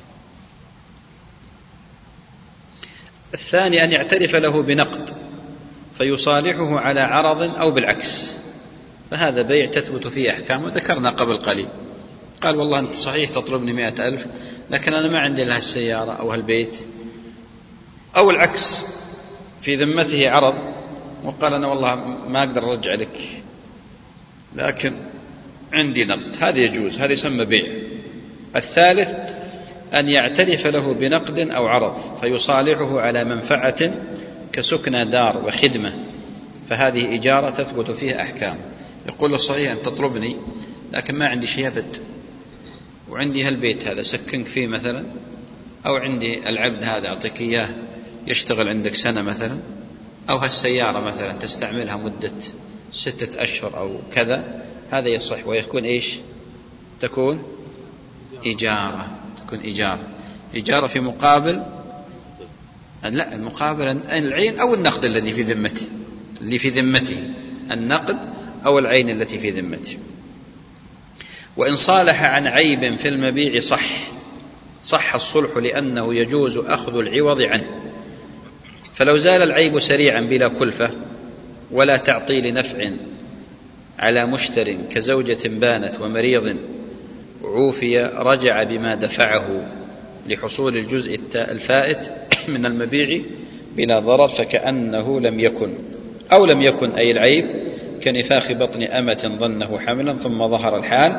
الثاني أن يعترف له بنقد فيصالحه على عرض أو بالعكس، فهذا بيع تثبت فيه أحكام وذكرنا قبل قليل. قال والله أنت صحيح تطلبني مئة ألف، لكن أنا ما عندي لها السيارة أو هالبيت، أو العكس في ذمته عرض وقال أنا والله ما أقدر أرجع لك لكن عندي نقد، هذا يجوز، هذا يسمى بيع. الثالث أن يعترف له بنقد أو عرض فيصالحه على منفعة كسكن دار وخدمة، فهذه إجارة تثبت فيها أحكام. يقول الصحيح أن تطلبني لكن ما عندي شيء أبد، وعندي هالبيت هذا سكنك فيه مثلا، أو عندي العبد هذا أعطيك إياه يشتغل عندك سنة مثلا، أو هالسيارة مثلا تستعملها مدة ستة أشهر أو كذا، هذا يصح ويكون إيش؟ تكون إجارة، تكون إجارة، إجارة في مقابل لا المقابل العين أو النقد الذي في ذمته، اللي في ذمته النقد أو العين التي في ذمته. وإن صالح عن عيب في المبيع صح صح الصلح، لأنه يجوز أخذ العوض عنه. فلو زال العيب سريعا بلا كلفة ولا تعطيل نفع على مشتر كزوجة بانت ومريض عوفي رجع بما دفعه لحصول الجزء الفائت من المبيع بلا ضرر، فكأنه لم يكن أو لم يكن أي العيب كنفاخ بطن أمة ظنه حملا ثم ظهر الحال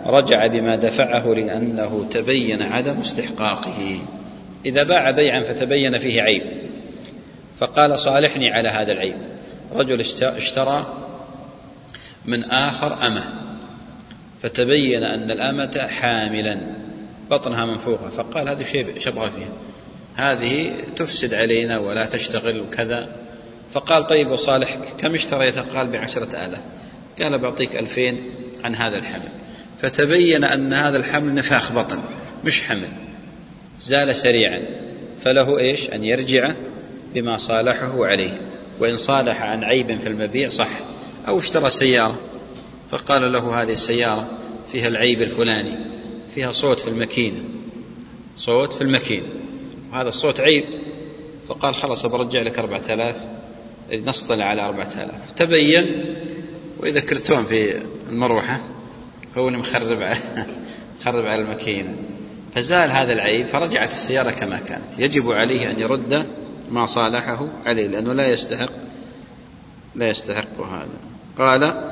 رجع بما دفعه لأنه تبين عدم استحقاقه. إذا باع بيعا فتبين فيه عيب فقال صالحني على هذا العيب. رجل اشترى من آخر أمة فتبين أن الأمة حاملا بطنها منفوخة، فقال هذا شيء شبغى فيها، هذه تفسد علينا ولا تشتغل وكذا. فقال طيب وصالحك كم اشتريت؟ قال بعشرة آلاف. قال بعطيك ألفين عن هذا الحمل. فتبين أن هذا الحمل نفاخ بطن مش حمل، زال سريعا، فله إيش؟ أن يرجع بما صالحه عليه. وإن صالح عن عيب في المبيع صح. أو اشترى سيارة فقال له هذه السيارة فيها العيب الفلاني، فيها صوت في الماكينة، صوت في الماكينة وهذا الصوت عيب، فقال خلاص برجع لك أربعة آلاف، نصطلع على أربعة آلاف. تبين وإذا كرتون في المروحة هو اللي مخرب على خرب على الماكينة، فزال هذا العيب فرجعت السيارة كما كانت. يجب عليه أن يرد ما صالحه عليه لأنه لا يستحق لا يستحق هذا. قال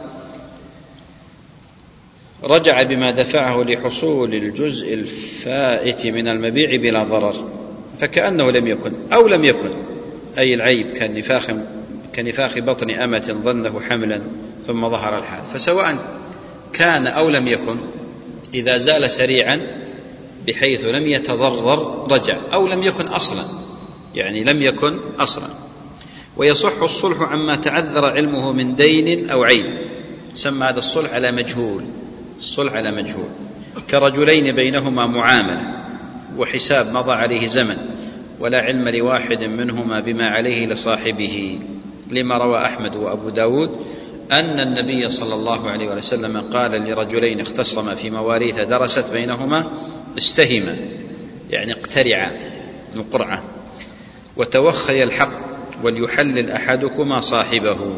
رجع بما دفعه لحصول الجزء الفائت من المبيع بلا ضرر، فكأنه لم يكن أو لم يكن، أي العيب كنفاخ كنفاخ بطن أمة ظنه حملا ثم ظهر الحال. فسواء كان أو لم يكن، إذا زال سريعا بحيث لم يتضرر رجع، أو لم يكن أصلا، يعني لم يكن أصلا. ويصح الصلح عما تعذر علمه من دين أو عيب. سمى هذا الصلح على مجهول، الصلح على مجهول، كرجلين بينهما معاملة وحساب مضى عليه زمن ولا علم لواحد منهما بما عليه لصاحبه، لما روى أحمد وأبو داود أن النبي صلى الله عليه وسلم قال لرجلين اختصما في مواريث درست بينهما استهما، يعني اقترعا القرعة، وتوخي الحق وليحلل أحدكما صاحبه.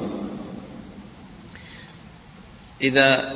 إذا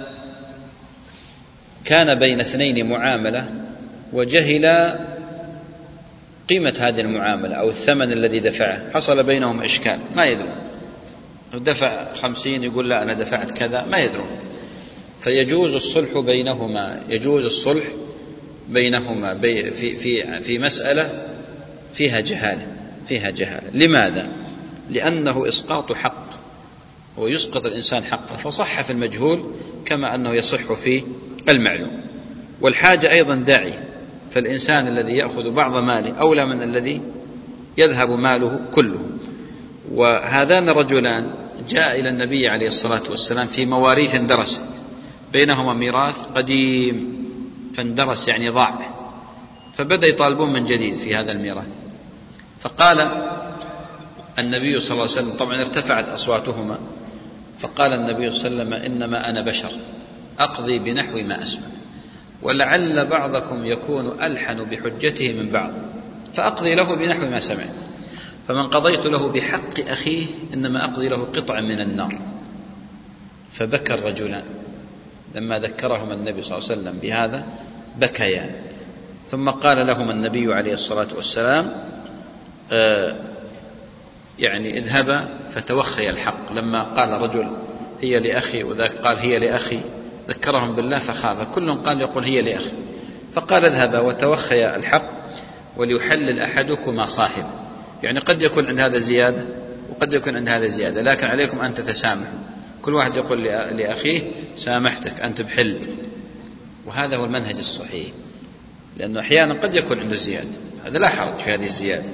كان بين اثنين معاملة وجهل قيمة هذه المعاملة أو الثمن الذي دفعه، حصل بينهم إشكال ما يدرون، دفع خمسين يقول لا أنا دفعت كذا، ما يدرون، فيجوز الصلح بينهما، يجوز الصلح بينهما في في في مسألة فيها جهالة فيها جهالة. لماذا؟ لأنه إسقاط حق ويسقط الإنسان حقه، فصح في المجهول كما أنه يصح في المعلوم. والحاجة أيضا داعي، فالإنسان الذي يأخذ بعض ماله أولى من الذي يذهب ماله كله. وهذان الرجلان جاء إلى النبي عليه الصلاة والسلام في مواريث اندرست بينهما ميراث قديم فاندرس يعني ضاع، فبدأ يطالبون من جديد في هذا الميراث. فقال النبي صلى الله عليه وسلم، طبعا ارتفعت أصواتهما، فقال النبي صلى الله عليه وسلم إنما أنا بشر أقضي بنحو ما أسمع، ولعل بعضكم يكون ألحن بحجته من بعض، فأقضي له بنحو ما سمعت، فمن قضيت له بحق أخيه إنما أقضي له قطعا من النار. فبكى الرجلان لما ذكرهما النبي صلى الله عليه وسلم بهذا، بكيا. ثم قال لهما النبي عليه الصلاة والسلام آه يعني اذهبا فتوخي الحق. لما قال رجل هي لأخي وذاك قال هي لأخي، ذكرهم بالله فخاف، كل قال يقول هي لأخي، فقال اذهبا وتوخي الحق وليحلل أحدكما صاحب. يعني قد يكون عند هذا زيادة وقد يكون عند هذا زيادة، لكن عليكم أن تتسامحوا، كل واحد يقول لأخيه سامحتك أنت بحل. وهذا هو المنهج الصحيح، لأنه أحيانا قد يكون عنده زيادة، هذا لا حرج في هذه الزيادة.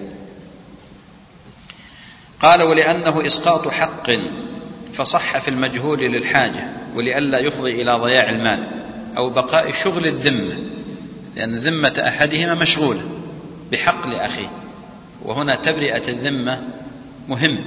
قال ولأنه إسقاط حق فصح في المجهول للحاجة ولئلا يفضي إلى ضياع المال أو بقاء شغل الذمة، لأن ذمة أحدهما مشغولة بحق لأخيه، وهنا تبرئة الذمة مهم،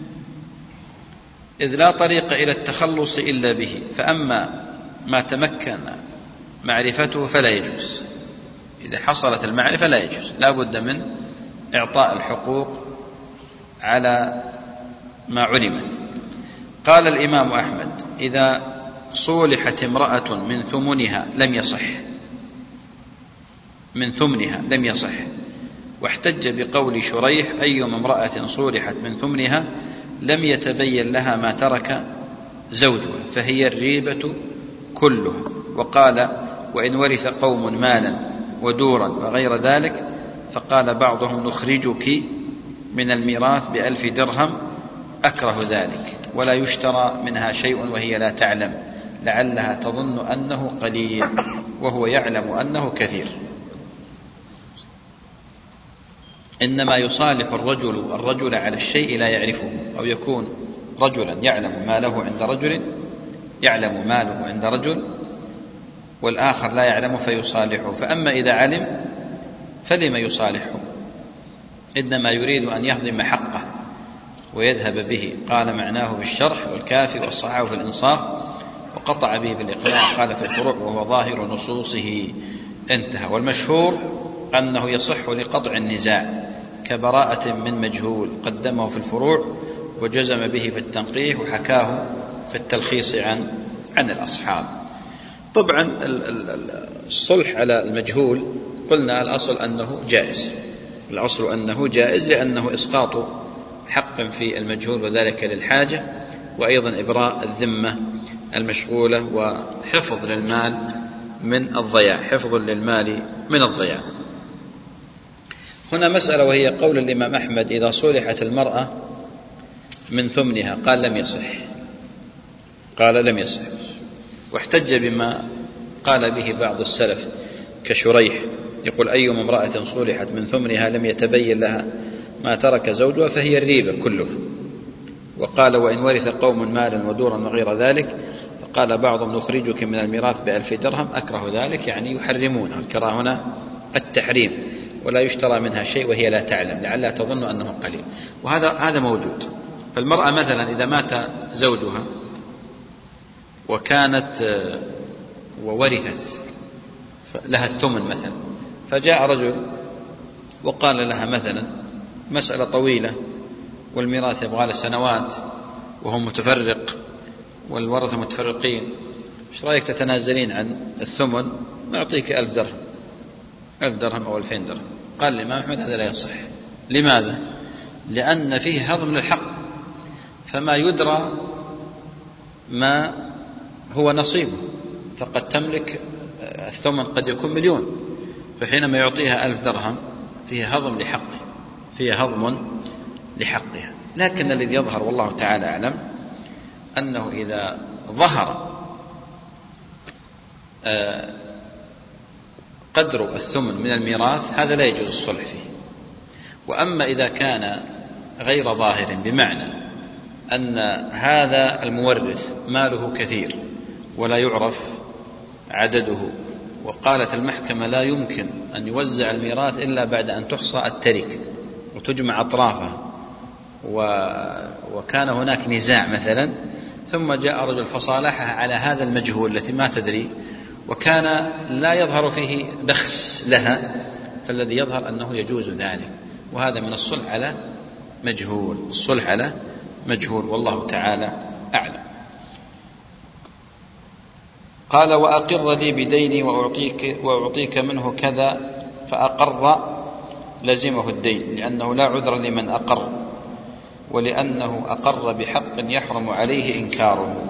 إذ لا طريق إلى التخلص إلا به. فأما ما تمكن معرفته فلا يجوز، إذا حصلت المعرفة لا يجوز، لا بد من إعطاء الحقوق على ما علمت. قال الإمام أحمد إذا صولحت امرأة من ثمنها لم يصح، من ثمنها لم يصح. واحتج بقول شريح أيما امرأة صولحت من ثمنها لم يتبين لها ما ترك زوجها فهي الريبة كلها، وقال وإن ورث قوم مالا ودورا وغير ذلك فقال بعضهم نخرجك من الميراث بألف درهم أكره ذلك ولا يشترى منها شيء وهي لا تعلم لعلها تظن أنه قليل وهو يعلم أنه كثير. إنما يصالح الرجل الرجل على الشيء لا يعرفه، أو يكون رجلا يعلم ما له عند رجل يعلم ماله عند رجل والآخر لا يعلم فيصالحه. فأما إذا علم فلما يصالحه؟ إنما يريد أن يهضم حقه ويذهب به. قال معناه في الشرح والكافي والصحاح في الإنصاف، وقطع به بالإقناع قال في الفروع وهو ظاهر نصوصه. انتهى. والمشهور أنه يصح لقطع النزاع كبراءة من مجهول، قدمه في الفروع وجزم به في التنقيح وحكاه في التلخيص عن عن الأصحاب. طبعا الصلح على المجهول قلنا الأصل أنه جائز، الأصل أنه جائز لأنه إسقاط حق في المجهول وذلك للحاجة، وأيضا إبراء الذمة المشغولة وحفظ للمال من الضياع، حفظ للمال من الضياع. هنا مسألة وهي قول الإمام أحمد إذا صلحت المرأة من ثمنها قال لم يصح، قال لم يصح، واحتج بما قال به بعض السلف كشريح يقول أيما امرأة صلحت من ثمنها لم يتبين لها ما ترك زوجها فهي الريبة كلها. وقال وإن ورث قوم مالا ودورا وغير ذلك فقال بعضهم نخرجك من الميراث بألف درهم أكره ذلك، يعني يحرمونها. الكراهة هنا التحريم، ولا يشترى منها شيء وهي لا تعلم لعلها تظن أنه قليل، وهذا هذا موجود. فالمرأة مثلا إذا مات زوجها وكانت وورثت لها الثمن مثلا، فجاء رجل وقال لها مثلا مسألة طويلة والميراث يبغى له سنوات وهو متفرق والورثة متفرقين، ايش رأيك تتنازلين عن الثمن نعطيك ألف درهم ألف درهم أو ألفين درهم؟ قال الإمام أحمد هذا لا يصح. لماذا؟ لأن فيه هضم للحق، فما يدرى ما هو نصيبه، فقد تملك الثمن قد يكون مليون، فحينما يعطيها ألف درهم فيه هضم لحقه، فيه هضم لحقها. لكن الذي يظهر والله تعالى أعلم أنه إذا ظهر قدر الثمن من الميراث هذا لا يجوز الصلح فيه. وأما إذا كان غير ظاهر بمعنى أن هذا المورث ماله كثير ولا يعرف عدده، وقالت المحكمة لا يمكن أن يوزع الميراث إلا بعد أن تحصى التركة وتجمع أطرافها، وكان هناك نزاع مثلا ثم جاء رجل فصالحها على هذا المجهول التي ما تدري وكان لا يظهر فيه بخس لها، فالذي يظهر أنه يجوز ذلك، وهذا من الصلح على مجهول، الصلح على مجهول والله تعالى أعلم. قال وأقر لي بديني وأعطيك, وأعطيك منه كذا، فأقر لزمه الدين لأنه لا عذر لمن أقر، ولأنه أقر بحق يحرم عليه إنكاره.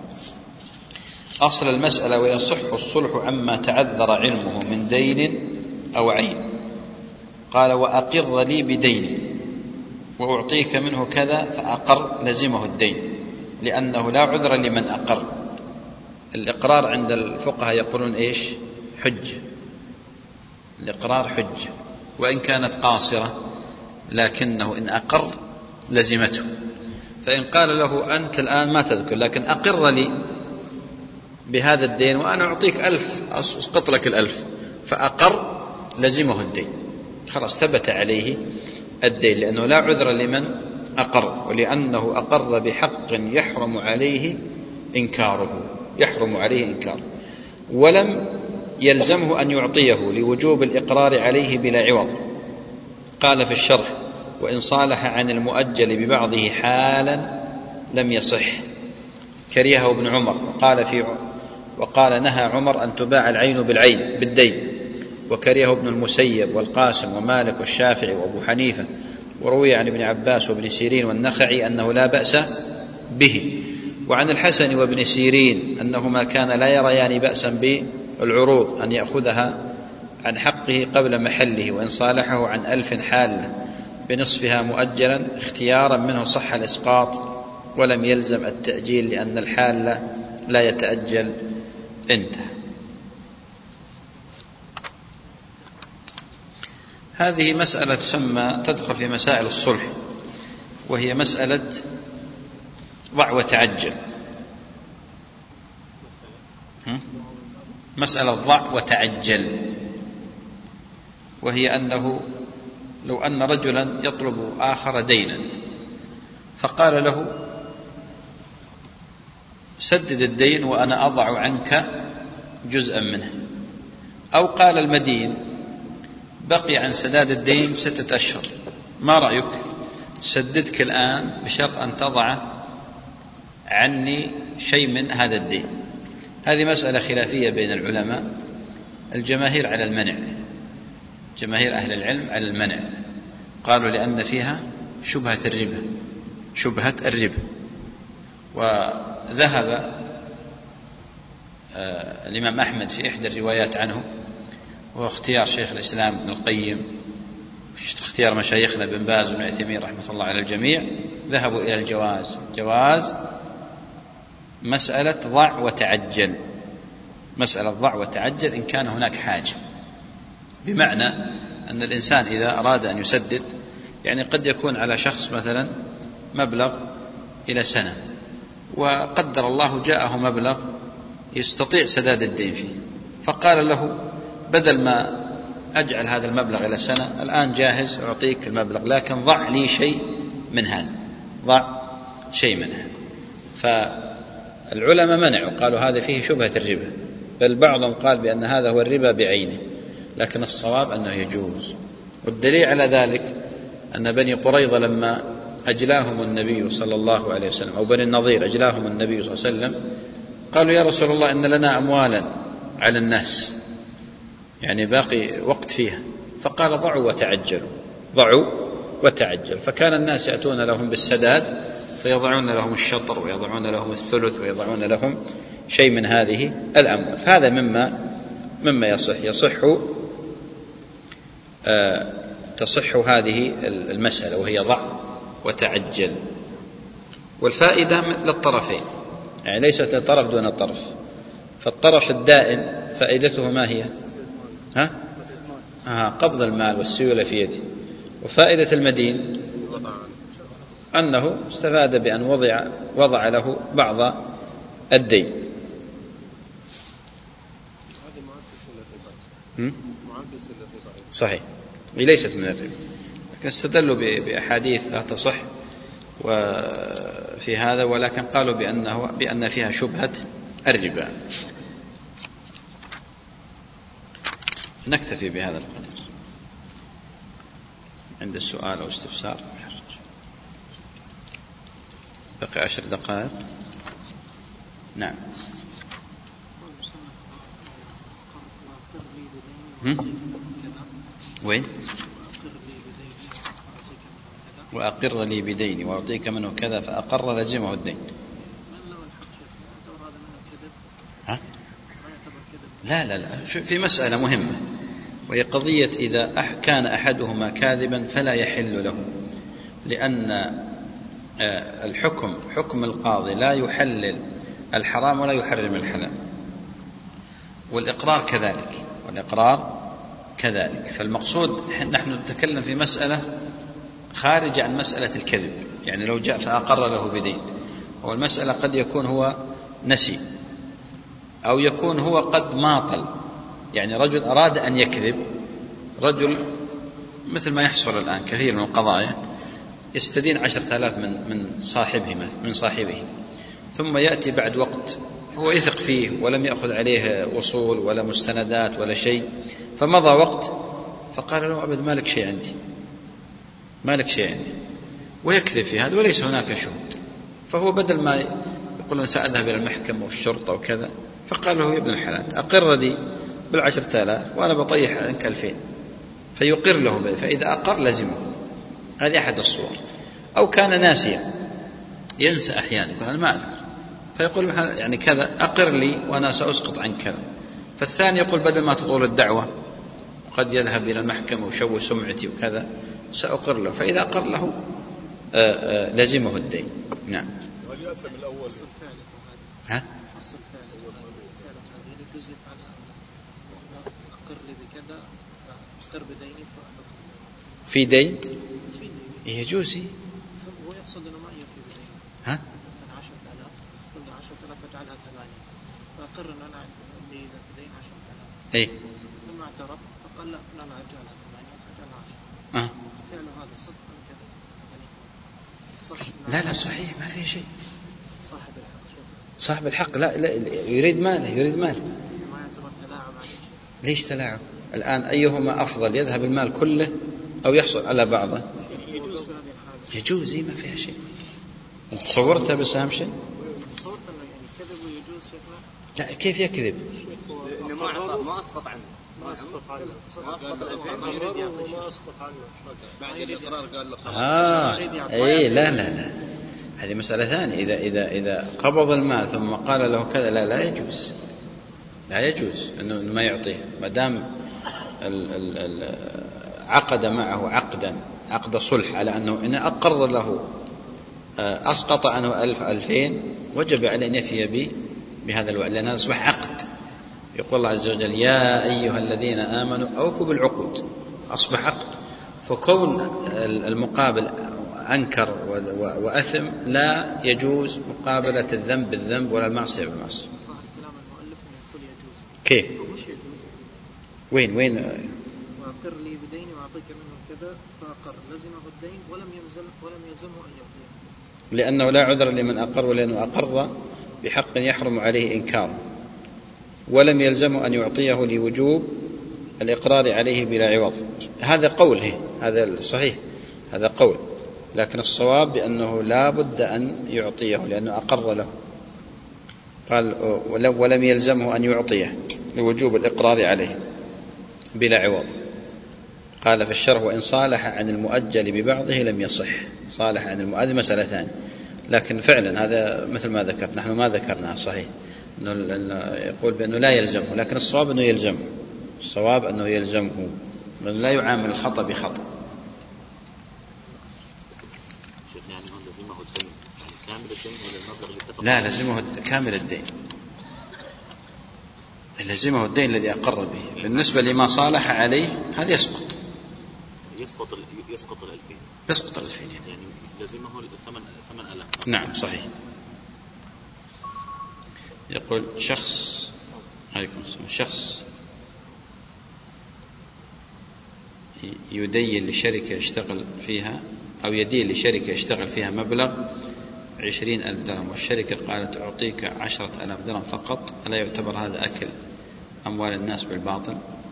أصل المسألة ويصح الصلح عما تعذر علمه من دين أو عين. قال وأقر لي بديني وأعطيك منه كذا، فأقر لزمه الدين لأنه لا عذر لمن أقر. الإقرار عند الفقهاء يقولون إيش؟ حجة، الإقرار حجة وإن كانت قاصرة، لكنه إن أقر لزمته. فإن قال له أنت الآن ما تذكر لكن أقر لي بهذا الدين وأنا أعطيك ألف، أسقط لك الألف، فأقر لزمه الدين، خلاص ثبت عليه الدين لأنه لا عذر لمن أقر، ولأنه أقر بحق يحرم عليه إنكاره، يحرم عليه إنكاره، ولم يلزمه أن يعطيه لوجوب الإقرار عليه بلا عوض. قال في الشرح وإن صالح عن المؤجل ببعضه حالا لم يصح، كرهه ابن عمر وقال, في وقال نهى عمر أن تباع العين بالعين بالدين، وكرهه ابن المسيب والقاسم ومالك والشافعي وأبو حنيفة، وروي عن ابن عباس وابن سيرين والنخعي أنه لا بأس به. وعن الحسن وابن سيرين أنهما كان لا يريان بأسا بالعروض أن يأخذها عن حقه قبل محله، وإن صالحه عن ألف حالة بنصفها مؤجلا اختيارا منه صح الإسقاط ولم يلزم التأجيل لأن الحالة لا يتأجل. انتهى. هذه مسألة تسمى تدخل في مسائل الصلح، وهي مسألة ضع وتعجل. مسألة ضع وتعجل، وهي أنه لو أن رجلا يطلب آخر دينا فقال له سدد الدين وأنا أضع عنك جزءا منه، أو قال المدين بقي عن سداد الدين ستة أشهر، ما رأيك سددك الآن بشرط أن تضع عني شيء من هذا الدين. هذه مسألة خلافية بين العلماء، الجماهير على المنع، جماهير أهل العلم على المنع، قالوا لأن فيها شبهة الربا، شبهة الربا. وذهب الإمام أحمد في إحدى الروايات عنه، وهو اختيار شيخ الإسلام ابن القيم، اختيار مشايخنا بن باز وابن عثيمين رحمة الله على الجميع، ذهبوا إلى الجواز، جواز مسألة ضع وتعجل، مسألة ضع وتعجل إن كان هناك حاجة، بمعنى أن الإنسان إذا أراد أن يسدد، يعني قد يكون على شخص مثلا مبلغ إلى سنة، وقدر الله جاءه مبلغ يستطيع سداد الدين فيه، فقال له بدل ما أجعل هذا المبلغ إلى سنة الآن جاهز أعطيك المبلغ، لكن ضع لي شيء من هذا، ضع شيء من هذا. فالعلماء منعوا، قالوا هذا فيه شبهة الربا، بل بعضهم قال بأن هذا هو الربا بعينه، لكن الصواب أنه يجوز. والدليل على ذلك أن بني قريظة لما أجلاهم النبي صلى الله عليه وسلم، أو بني النضير أجلاهم النبي صلى الله عليه وسلم، قالوا يا رسول الله إن لنا أموالا على الناس، يعني باقي وقت فيها، فقال ضعوا وتعجلوا، ضعوا وتعجل. فكان الناس يأتون لهم بالسداد فيضعون لهم الشطر ويضعون لهم الثلث ويضعون لهم شيء من هذه الأموال. فهذا مما مما يصح يصح آه تصح هذه المسألة، وهي ضع وتعجل. والفائدة للطرفين، يعني ليست لطرف دون طرف، فالطرف الدائن فائدته ما هي؟ ها؟ آه قبض المال والسيولة في يده. وفائدة المدين أنه استفاد بأن وضع, وضع له بعض الدين. صحيح، ليست من الربا، لكن استدلوا بأحاديث لا تصح وفي هذا، ولكن قالوا بأنه بأن فيها شبهة الربا. نكتفي بهذا القدر. عند السؤال أو استفسار بقي عشر دقائق. نعم. وين؟ وأقر لي بديني وأعطيك منه كذا، فأقر لزمه الدين. ها؟ لا لا لا، في مسألة مهمة، وهي قضية إذا كان أحدهما كاذبا فلا يحل له، لأن الحكم حكم القاضي لا يحلل الحرام ولا يحرم الحلال، والإقرار كذلك، والإقرار كذلك. فالمقصود نحن نتكلم في مسألة خارج عن مسألة الكذب، يعني لو جاء فأقر له بدين، والمسألة قد يكون هو نسي، أو يكون هو قد ماطل، يعني رجل أراد أن يكذب، رجل مثل ما يحصل الآن كثير من القضايا يستدين عشرة آلاف من من صاحبه من صاحبه ثم يأتي بعد وقت هو يثق فيه ولم يأخذ عليه وصول ولا مستندات ولا شيء، فمضى وقت فقال له أبد مالك شيء عندي، مالك شيء عندي، ويكذب في هذا وليس هناك شهود. فهو بدل ما يقول أنا سأذهب إلى المحكمة والشرطة وكذا، فقال له يا ابن الحلال أقر لي بالعشرة آلاف وأنا بطيح عنك ألفين، فيقر له به، فإذا أقر لزمه. هذه أحد الصور. أو كان ناسيا، ينسى أحيانا، يقول أنا ما أذكر، فيقول يعني كذا أقر لي وأنا سأسقط عن كذا. فالثاني يقول بدل ما تطول الدعوة قد يذهب إلى المحكمة ويشوه سمعتي وكذا سأقر له، فإذا أقر له آآ آآ لزمه الدين. نعم. هل يأثم الأول؟ ها؟ في دين يجوز. هو يقصد انه ما يكفي بدين. ها؟ مثلا عشرة آلاف كل عشرة آلاف اجعلها ثمانية، فأقر ان انا عندي دين عشرة آلاف. اي. ثم اعترف فقال لا انا اجعلها ثمانية سأجعلها عشرة. اه. فعله هذا صدق ام كذب؟ يعني صح. لا لا صحيح ما في شيء. صاحب الحق شوف. صاحب الحق لا, لا يريد ماله يريد ماله. ما يعتبر تلاعب عليه. ليش تلاعب؟ الآن أيهما أفضل، يذهب المال كله أو يحصل على بعضه؟ يجوز بهذه الحالة. يجوز ما فيها شيء. أنت تصورتها بس أهم شيء؟ تصورت أنه يعني كذب ويجوز شيخنا؟ لا كيف يكذب؟ إنه ما أعطى ما أسقط عنه. ما أسقط عنه. ما أسقط الألفين. ما أسقط عنه. بعد الإقرار قال له خلاص. آه إيه لا لا لا هذه مسألة ثانية. إذا إذا إذا قبض المال ثم قال له كذا لا لا يجوز. لا يجوز إنه ما يعطيه ما دام عقد معه عقدا عقد صلح على أنه إن أقر له أسقط عنه ألف ألفين وجب عليه أن يفي به بهذا الوعد، لأن هذا أصبح عقد. يقول الله عز وجل يا أيها الذين آمنوا أوفوا بالعقود، أصبح عقد. فكون المقابل أنكر وأثم لا يجوز مقابلة الذنب بالذنب ولا المعصية بالمعصية. كيف؟ وين وين؟ وأقر لي بدين وأعطيك منه كذا فأقر لزمه الدين ولم يلزم ولم يلزمه أن يعطيه. لأنه لا عذر لمن أقر، لأنه أقر بحق يحرم عليه إنكاره، ولم يلزمه أن يعطيه لوجوب الإقرار عليه بلا عوض. هذا قول هي. هذا صحيح هذا قول، لكن الصواب بأنه لا بد أن يعطيه لأنه أقر له. قال ولم يلزمه أن يعطيه لوجوب الإقرار عليه بلا عوض. قال في الشرح وإن صالح عن المؤجل ببعضه لم يصح. صالح عن المؤجل مسألة ثانية، لكن فعلا هذا مثل ما ذكرت نحن ما ذكرناه صحيح إنه يقول بأنه لا يلزمه، لكن الصواب أنه يلزمه. الصواب أنه يلزمه، لأنه لا يعامل الخطأ بخطأ. يعني هو لزمه الدين كامل الدين ولا المبلغ اللي اتفق؟ لا لزمه كامل الدين، لزمه الدين الذي أقر به. بالنسبة لما صالح عليه هذا يسقط يسقط يسقط الألفين يسقط الألفين يعني, يعني لزمه الثمن ثمن ألاف. نعم صحيح. يقول شخص عليكم السلام شخص يدين لشركة يشتغل فيها أو يدين لشركة يشتغل فيها مبلغ عشرين ألف درهم، والشركة قالت أعطيك عشرة ألاف درهم فقط، ألا يعتبر هذا أكل أموال الناس بالباطل؟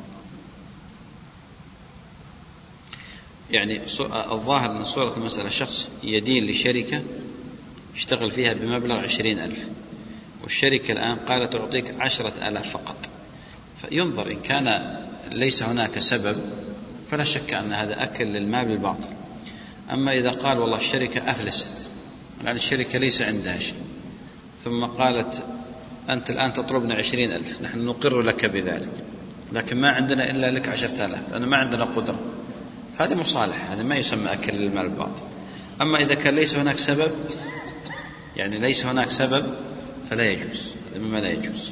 يعني الظاهر أن صورة المسألة شخص يدين لشركة يشتغل فيها بمبلغ عشرين ألف، والشركة الآن قالت أعطيك عشرة ألاف فقط، فينظر إن كان ليس هناك سبب فلا شك أن هذا أكل للمال بالباطل. أما إذا قال والله الشركة أفلست، يعني الشركة ليس عندها شيء، ثم قالت أنت الآن تطلبنا عشرين ألف، نحن نقر لك بذلك لكن ما عندنا إلا لك عشرة آلاف لأن ما عندنا قدرة، هذا مصالح، هذا ما يسمى أكل للمال بالباطل. أما إذا كان ليس هناك سبب، يعني ليس هناك سبب فلا يجوز، هذا مما لا يجوز.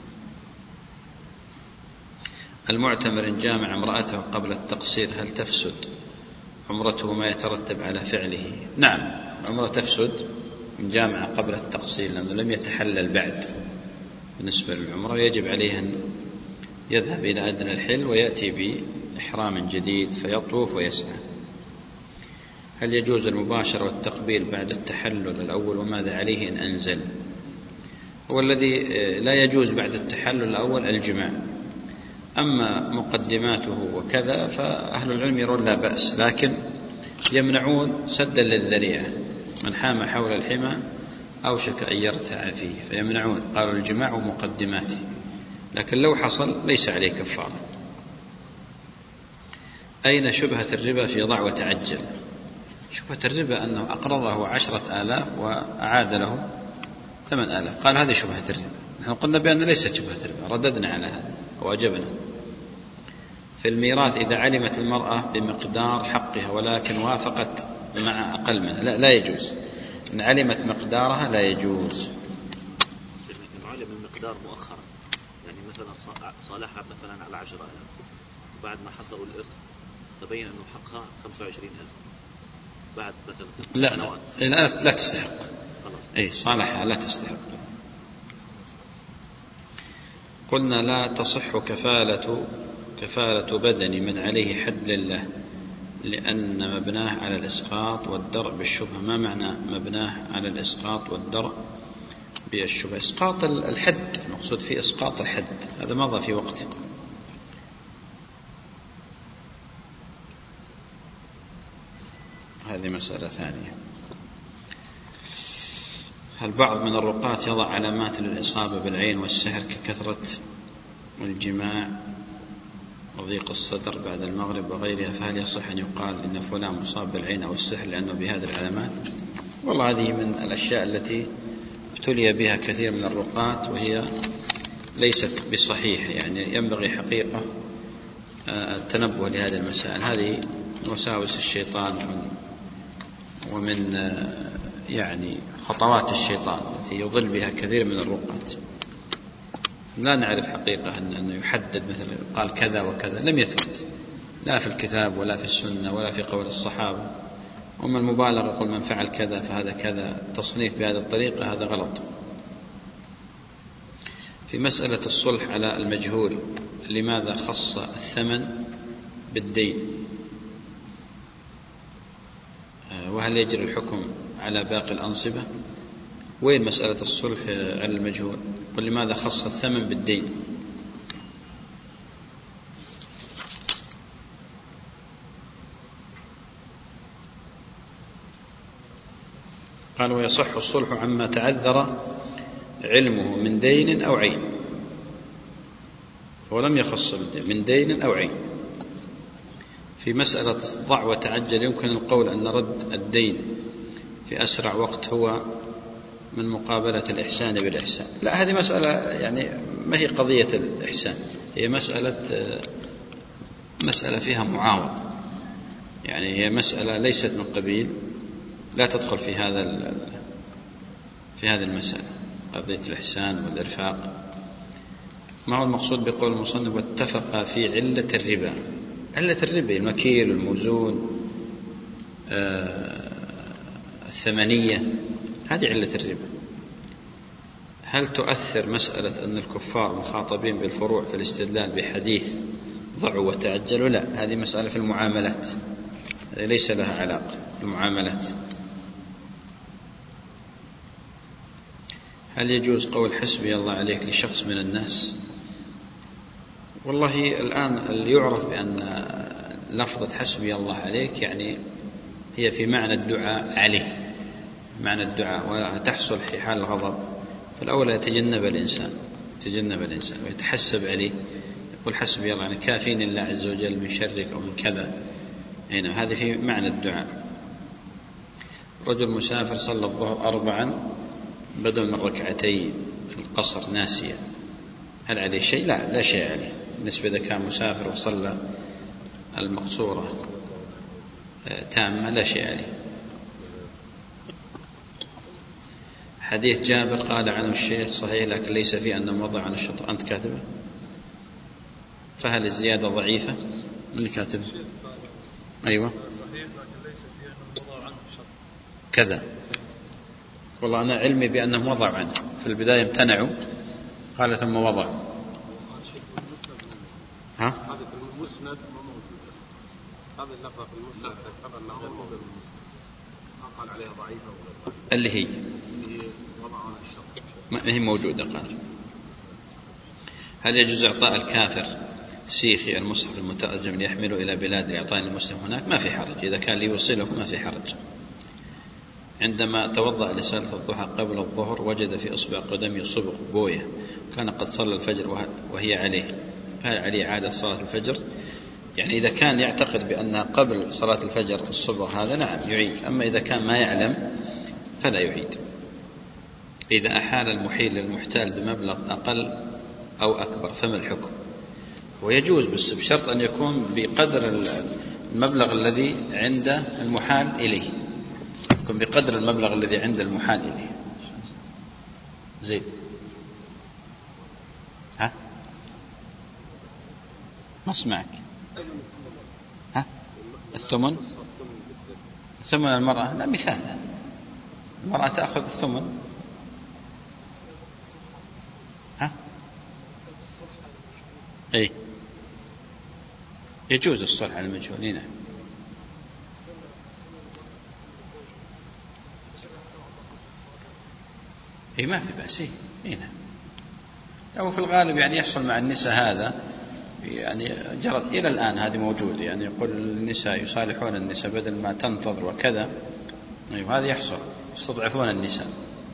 المعتمر إن جامع امرأته قبل التقصير هل تفسد عمرته ما يترتب على فعله؟ نعم عمره تفسد إن جامع قبل التقصير، لأنه لم يتحلل بعد بالنسبة للعمرة، يجب عليه أن يذهب إلى أدنى الحل ويأتي بإحرام جديد فيطوف ويسعى. هل يجوز المباشرة والتقبيل بعد التحلل الأول وماذا عليه إن أنزل؟ هو الذي لا يجوز بعد التحلل الأول الجماع، أما مقدماته وكذا فأهل العلم يرون لا بأس، لكن يمنعون سدا للذريعة، من حام حول الحمى أوشك أن يرتع فيه، فيمنعون قالوا الجماع ومقدماته، لكن لو حصل ليس عليه كفارة. أين شبهة الربا في ضع وتعجل؟ شبهة الربا أنه أقرضه عشرة آلاف وأعاد له ثمان آلاف. قال هذه شبهة الربا. نحن قلنا بأن ليست شبهة الربا، رددنا على هذا وأجبنا. في الميراث إذا علمت المرأة بمقدار حقها ولكن وافقت مع أقل منها، لا, لا يجوز. إن علمت مقدارها لا يجوز. المعلم المقدار مؤخرا، يعني مثلا صالحها مثلا على عشرة آلاف، بعد ما حصلوا الإرث تبين أنه حقها خمسة وعشرين ألف بعد مثلا لا سنوات. لا, لا تستحق. خلاص. أي صالحها لا تستحق. قلنا لا تصح كفالة كفالة بدن من عليه حد لله لأن مبناه على الإسقاط والدرء بالشبهة. ما معنى مبناه على الإسقاط والدرء بالشبهة؟ إسقاط الحد، المقصود فيه إسقاط الحد، هذا مضى في وقته. هذه مسألة ثانية. هل بعض من الرقاة يضع علامات للإصابة بالعين والسهر ككثرة الجماع وضيق الصدر بعد المغرب وغيرها، فهل يصح أن يقال إن فلان مصاب بالعين أو السهر لأنه بهذه العلامات؟ والله هذه من الأشياء التي ابتلي بها كثير من الرقاة وهي ليست بصحيحة. يعني ينبغي حقيقة التنبه لهذه المسائل. هذه وساوس الشيطان ومن يعني خطوات الشيطان التي يضل بها كثير من الرقاة. لا نعرف حقيقة أنه يحدد مثل قال كذا وكذا، لم يثبت لا في الكتاب ولا في السنة ولا في قول الصحابة. وما المبالغة يقول من فعل كذا فهذا كذا، تصنيف بهذه الطريقة هذا غلط. في مسألة الصلح على المجهول، لماذا خص الثمن بالدين؟ وهل يجري الحكم على باقي الأنصبة؟ وين مسألة الصلح على المجهول؟ قل لماذا خص الثمن بالدين؟ قال ويصح الصلح عما تعذر علمه من دين أو عين، ولم يخص من دين أو عين. في مسألة ضع وتعجل، يمكن القول أن رد الدين في أسرع وقت هو من مقابلة الإحسان بالإحسان. لا، هذه مسألة يعني ما هي قضية الإحسان، هي مسألة مسألة فيها معاوض، يعني هي مسألة ليست من قبيل، لا تدخل في هذا في هذه المسألة قضية الإحسان والإرفاق. ما هو المقصود بقول المصنف واتفق في علة الربا؟ علة الربا المكيل والموزون آه الثمنية، هذه علة الربا. هل تؤثر مسألة أن الكفار مخاطبين بالفروع في الاستدلال بحديث ضعوا وتعجلوا؟ لا، هذه مسألة في المعاملات، ليس لها علاقة بالمعاملات. هل يجوز قول حسبي الله عليك لشخص من الناس؟ والله الآن اللي يعرف بأن لفظة حسبي الله عليك يعني هي في معنى الدعاء عليه، معنى الدعاء، وتحصل في حال الغضب، فالأولى يتجنب الإنسان يتجنب الإنسان ويتحسب عليه، يقول حسبي الله يعني كافيني الله عز وجل من شرك أو من كذا، يعني هذه في معنى الدعاء. رجل مسافر صلى الظهر أربعا بدل من ركعتين في القصر ناسيا، هل عليه شيء؟ لا، لا شيء عليه بالنسبة إذا كان مسافر وصلى المقصورة تامة، لا شيء عليه. حديث جابر قال عنه الشيخ صحيح لكن ليس فيه أنه وضع عن الشطر، أنت كاتبه؟ فهل الزيادة ضعيفة؟ من اللي كاتبه؟ أيوة صحيح لكن ليس فيه أنه وضع عنه الشطر كذا. والله أنا علمي بأنهم وضعوا عنه، في البداية امتنعوا، قال ثم وضعوا. ها؟ هذا في المسند ما موجود، هذا اللفظ في المسند تعتبر أنه غير موجود، ما قال عليها ضعيفة ولا ضعيفة، اللي هي اللي هي وضع عنه الشطر ما هي موجودة. قال هل يجوز إعطاء الكافر سيخي المصحف المترجم ليحمله إلى بلاد لإعطاء المسلم هناك؟ ما في حرج، إذا كان ليوصله ما في حرج. عندما توضأ لصلاة الضحى قبل الظهر وجد في إصبع قدمه صبغ بوية، كان قد صلى الفجر وهي عليه، فهل عليه عادة صلاة الفجر؟ يعني إذا كان يعتقد بأنها قبل صلاة الفجر الصبغ هذا نعم يعيد، أما إذا كان ما يعلم فلا يعيد. إذا أحال المحيل للمحتال بمبلغ أقل أو أكبر فما الحكم؟ ويجوز بس بشرط أن يكون بقدر المبلغ الذي عند المحال إليه، يكون بقدر المبلغ الذي عند المحال إليه. زيد. ها؟ ما اسمعك. ها؟ الثمن؟ ثمن المرأة؟ لا، مثال، المرأة تأخذ الثمن. ها؟ اي يجوز الصلح على المجهولين. اي ما في بأس. اي نعم. أو في الغالب يعني يحصل مع النساء هذا، يعني جرت إلى الآن هذه موجودة، يعني يقول النساء يصالحون النساء بدل ما تنتظر وكذا. أيوة هذا يحصل، يستضعفون النساء.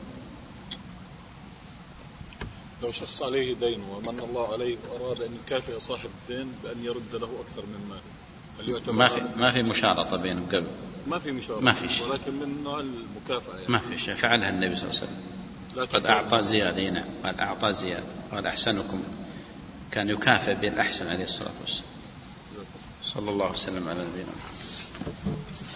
لو شخص عليه دين ومن الله عليه وأراد أن يكافئ صاحب الدين بأن يرد له أكثر من ماله، ما في ما في مشارطة بينهم قبل؟ ما في مشارطة، ما في شيء، ولكن من نوع المكافأة يعني. ما في شيء، فعلها النبي صلى الله عليه وسلم، قد أعطى زيادة. هنا قال أعطى زيادة، قال أحسنكم كان يكافئ بالأحسن عليه الصلاة والسلام. صلى الله وسلم على نبينا محمد.